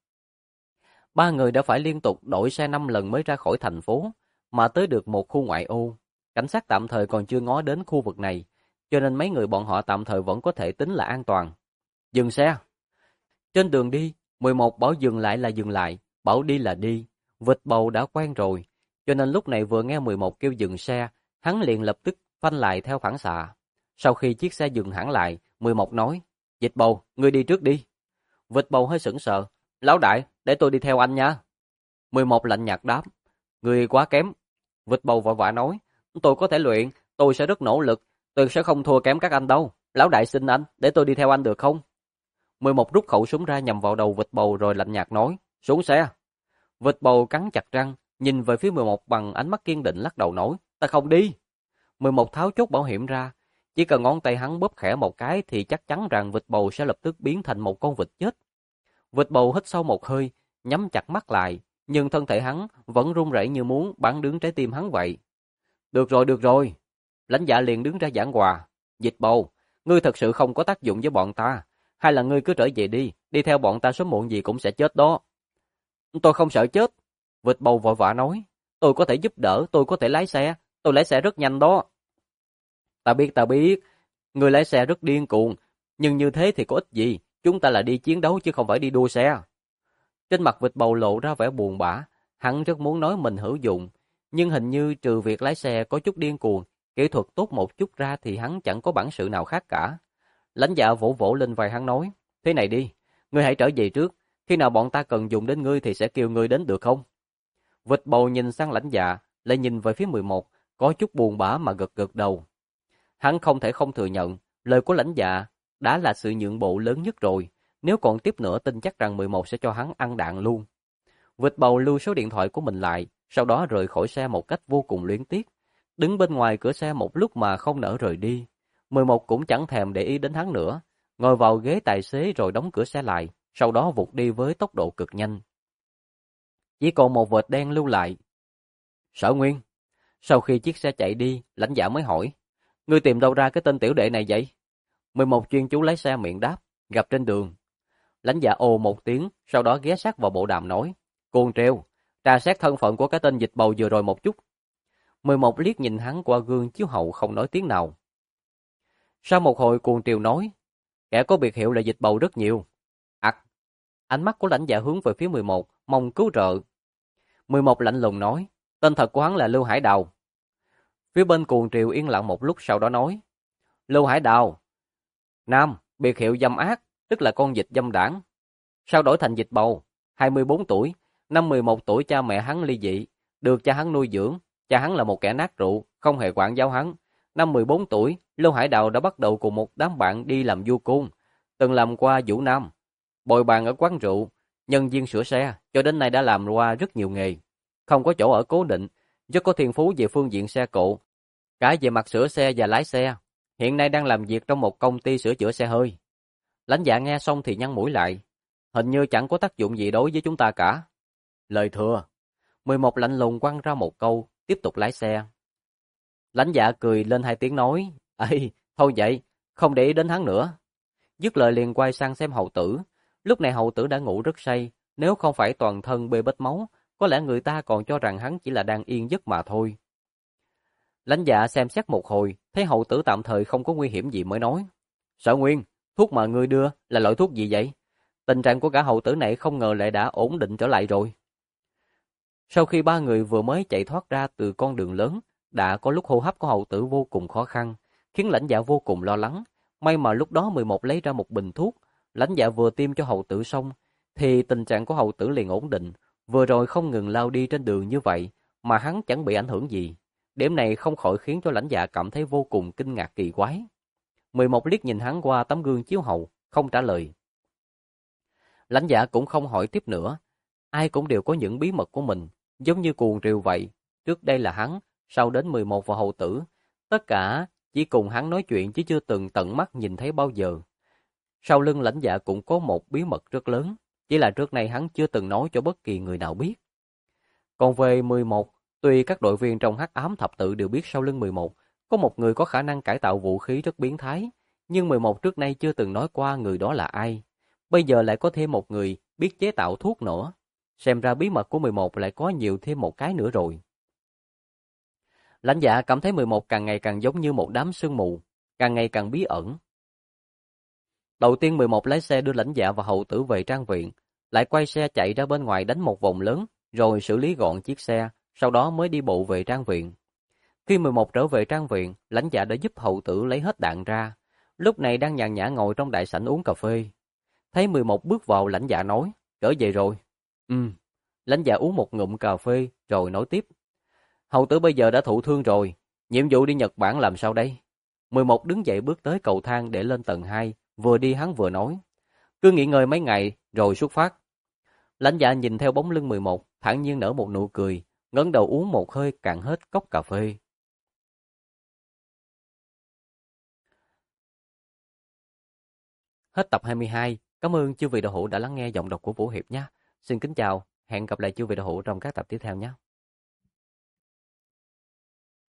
Ba người đã phải liên tục đổi xe 5 lần mới ra khỏi thành phố, mà tới được một khu ngoại ô. Cảnh sát tạm thời còn chưa ngó đến khu vực này, cho nên mấy người bọn họ tạm thời vẫn có thể tính là an toàn. Dừng xe. Trên đường đi, 11 bảo dừng lại là dừng lại, bảo đi là đi. Vịt bầu đã quen rồi, cho nên lúc này vừa nghe 11 kêu dừng xe, hắn liền lập tức phanh lại theo phản xạ. Sau khi chiếc xe dừng hẳn lại, 11 nói, Vịt bầu, ngươi đi trước đi. Vịt bầu hơi sững sờ, lão đại, để tôi đi theo anh nha. 11 lạnh nhạt đáp, ngươi quá kém. Vịt bầu vội vã nói, tôi có thể luyện, tôi sẽ rất nỗ lực, tôi sẽ không thua kém các anh đâu. Lão đại xin anh, để tôi đi theo anh được không? 11 rút khẩu súng ra nhằm vào đầu vịt bầu rồi lạnh nhạt nói, xuống xe. Vịt bầu cắn chặt răng, nhìn về phía 11 bằng ánh mắt kiên định lắc đầu nói, ta không đi. 11 tháo chốt bảo hiểm ra, chỉ cần ngón tay hắn bóp khẽ một cái thì chắc chắn rằng vịt bầu sẽ lập tức biến thành một con vịt chết. Vịt bầu hít sâu một hơi, nhắm chặt mắt lại, nhưng thân thể hắn vẫn run rẩy như muốn bắn đứng trái tim hắn vậy. Được rồi, được rồi. Lãnh dạ liền đứng ra giảng hòa. Vịt bầu, ngươi thật sự không có tác dụng với bọn ta. Hay là ngươi cứ trở về đi theo bọn ta sớm muộn gì cũng sẽ chết đó. Tôi không sợ chết. Vịt bầu vội vã nói. Tôi có thể giúp đỡ, tôi có thể lái xe. Tôi lái xe rất nhanh đó. Ta biết. Ngươi lái xe rất điên cuồng. Nhưng như thế thì có ích gì. Chúng ta là đi chiến đấu chứ không phải đi đua xe. Trên mặt vịt bầu lộ ra vẻ buồn bã. Hắn rất muốn nói mình hữu dụng. Nhưng hình như trừ việc lái xe có chút điên cuồng, kỹ thuật tốt một chút ra thì hắn chẳng có bản sự nào khác cả. Lãnh dạ vỗ vỗ lên vai hắn nói, thế này đi, ngươi hãy trở về trước, khi nào bọn ta cần dùng đến ngươi thì sẽ kêu ngươi đến được không? Vịt bầu nhìn sang lãnh dạ, lại nhìn về phía 11, có chút buồn bã mà gật gật đầu. Hắn không thể không thừa nhận, lời của lãnh dạ đã là sự nhượng bộ lớn nhất rồi, nếu còn tiếp nữa tin chắc rằng 11 sẽ cho hắn ăn đạn luôn. Vịt bầu lưu số điện thoại của mình lại, sau đó rời khỏi xe một cách vô cùng luyến tiếc, đứng bên ngoài cửa xe một lúc mà không nỡ rời đi. 11 cũng chẳng thèm để ý đến hắn nữa, ngồi vào ghế tài xế rồi đóng cửa xe lại, sau đó vụt đi với tốc độ cực nhanh. Chỉ còn một vệt đen lưu lại. Sở Nguyên. Sau khi chiếc xe chạy đi, lãnh dạ mới hỏi, ngươi tìm đâu ra cái tên tiểu đệ này vậy? 11 chuyên chú lái xe miệng đáp, gặp trên đường. Lãnh dạ ồ một tiếng, sau đó ghé sát vào bộ đàm nói, cuồng treo, tra xét thân phận của cái tên dịch bầu vừa rồi một chút. 11 liếc nhìn hắn qua gương chiếu hậu không nói tiếng nào. Sau một hồi cuồng triều nói, kẻ có biệt hiệu là dịch bầu rất nhiều. Ánh mắt của lãnh dạ hướng về phía 11, mong cứu trợ. 11 lạnh lùng nói, tên thật của hắn là Lưu Hải Đào. Phía bên cuồng triều yên lặng một lúc sau đó nói, Lưu Hải Đào, nam, biệt hiệu dâm ác, tức là con dịch dâm đảng. Sau đổi thành dịch bầu, 24 tuổi, năm 11 tuổi cha mẹ hắn ly dị, được cha hắn nuôi dưỡng, cha hắn là một kẻ nát rượu, không hề quản giáo hắn. Năm 14 tuổi, Lưu Hải Đào đã bắt đầu cùng một đám bạn đi làm du côn, từng làm qua vũ nam, bồi bàn ở quán rượu, nhân viên sửa xe, cho đến nay đã làm qua rất nhiều nghề. Không có chỗ ở cố định, rất có thiên phú về phương diện xe cộ, cả về mặt sửa xe và lái xe. Hiện nay đang làm việc trong một công ty sửa chữa xe hơi. Lãnh dạ nghe xong thì nhăn mũi lại. Hình như chẳng có tác dụng gì đối với chúng ta cả. Lời thừa. 11 lạnh lùng quăng ra một câu, tiếp tục lái xe. Lãnh dạ cười lên hai tiếng nói, ây, thôi vậy, không để ý đến hắn nữa. Dứt lời liền quay sang xem hầu tử. Lúc này hầu tử đã ngủ rất say, nếu không phải toàn thân bê bết máu, có lẽ người ta còn cho rằng hắn chỉ là đang yên giấc mà thôi. Lãnh dạ xem xét một hồi, thấy hầu tử tạm thời không có nguy hiểm gì mới nói. Sở Nguyên, thuốc mà ngươi đưa là loại thuốc gì vậy? Tình trạng của cả hầu tử này không ngờ lại đã ổn định trở lại rồi. Sau khi ba người vừa mới chạy thoát ra từ con đường lớn, đã có lúc hô hấp của hầu tử vô cùng khó khăn, khiến lãnh dạ vô cùng lo lắng. May mà lúc đó 11 lấy ra một bình thuốc, lãnh dạ vừa tiêm cho hầu tử xong, thì tình trạng của hầu tử liền ổn định. Vừa rồi không ngừng lao đi trên đường như vậy, mà hắn chẳng bị ảnh hưởng gì. Điểm này không khỏi khiến cho lãnh dạ cảm thấy vô cùng kinh ngạc kỳ quái. 11 liếc nhìn hắn qua tấm gương chiếu hậu, không trả lời. Lãnh dạ cũng không hỏi tiếp nữa. Ai cũng đều có những bí mật của mình, giống như cuồng triều vậy. Trước đây là hắn, sau đến 11 và hầu tử. Tất cả chỉ cùng hắn nói chuyện chứ chưa từng tận mắt nhìn thấy bao giờ. Sau lưng lãnh dạ cũng có một bí mật rất lớn, chỉ là trước nay hắn chưa từng nói cho bất kỳ người nào biết. Còn về 11, tuy các đội viên trong Hắc Ám Thập Tự đều biết sau lưng 11, có một người có khả năng cải tạo vũ khí rất biến thái, nhưng 11 trước nay chưa từng nói qua người đó là ai. Bây giờ lại có thêm một người biết chế tạo thuốc nữa. Xem ra bí mật của 11 lại có nhiều thêm một cái nữa rồi. Lãnh dạ cảm thấy 11 càng ngày càng giống như một đám sương mù. càng ngày càng bí ẩn. Đầu tiên 11 lái xe đưa Lãnh Dạ và Hầu Tử về trang viện, lại quay xe chạy ra bên ngoài đánh một vòng lớn, rồi xử lý gọn chiếc xe, sau đó mới đi bộ về trang viện. Khi 11 trở về trang viện, Lãnh Dạ đã giúp Hầu Tử lấy hết đạn ra, lúc này đang nhàn nhã ngồi trong đại sảnh uống cà phê. Thấy 11 bước vào, Lãnh Dạ nói, trở về rồi. Lãnh Dạ uống một ngụm cà phê, rồi nói tiếp. Hầu Tử bây giờ đã thụ thương rồi, nhiệm vụ đi Nhật Bản làm sao đây? 11 đứng dậy bước tới cầu thang để lên tầng 2, vừa đi hắn vừa nói. Cứ nghỉ ngơi mấy ngày, rồi xuất phát. Lãnh Dạ nhìn theo bóng lưng 11, thản nhiên nở một nụ cười, ngẩng đầu uống một hơi cạn hết cốc cà phê. Hết tập 22. Cảm ơn chư vị đạo hữu đã lắng nghe giọng đọc của Vũ Hiệp nhé. Xin kính chào, hẹn gặp lại chư vị đạo hữu trong các tập tiếp theo nhé.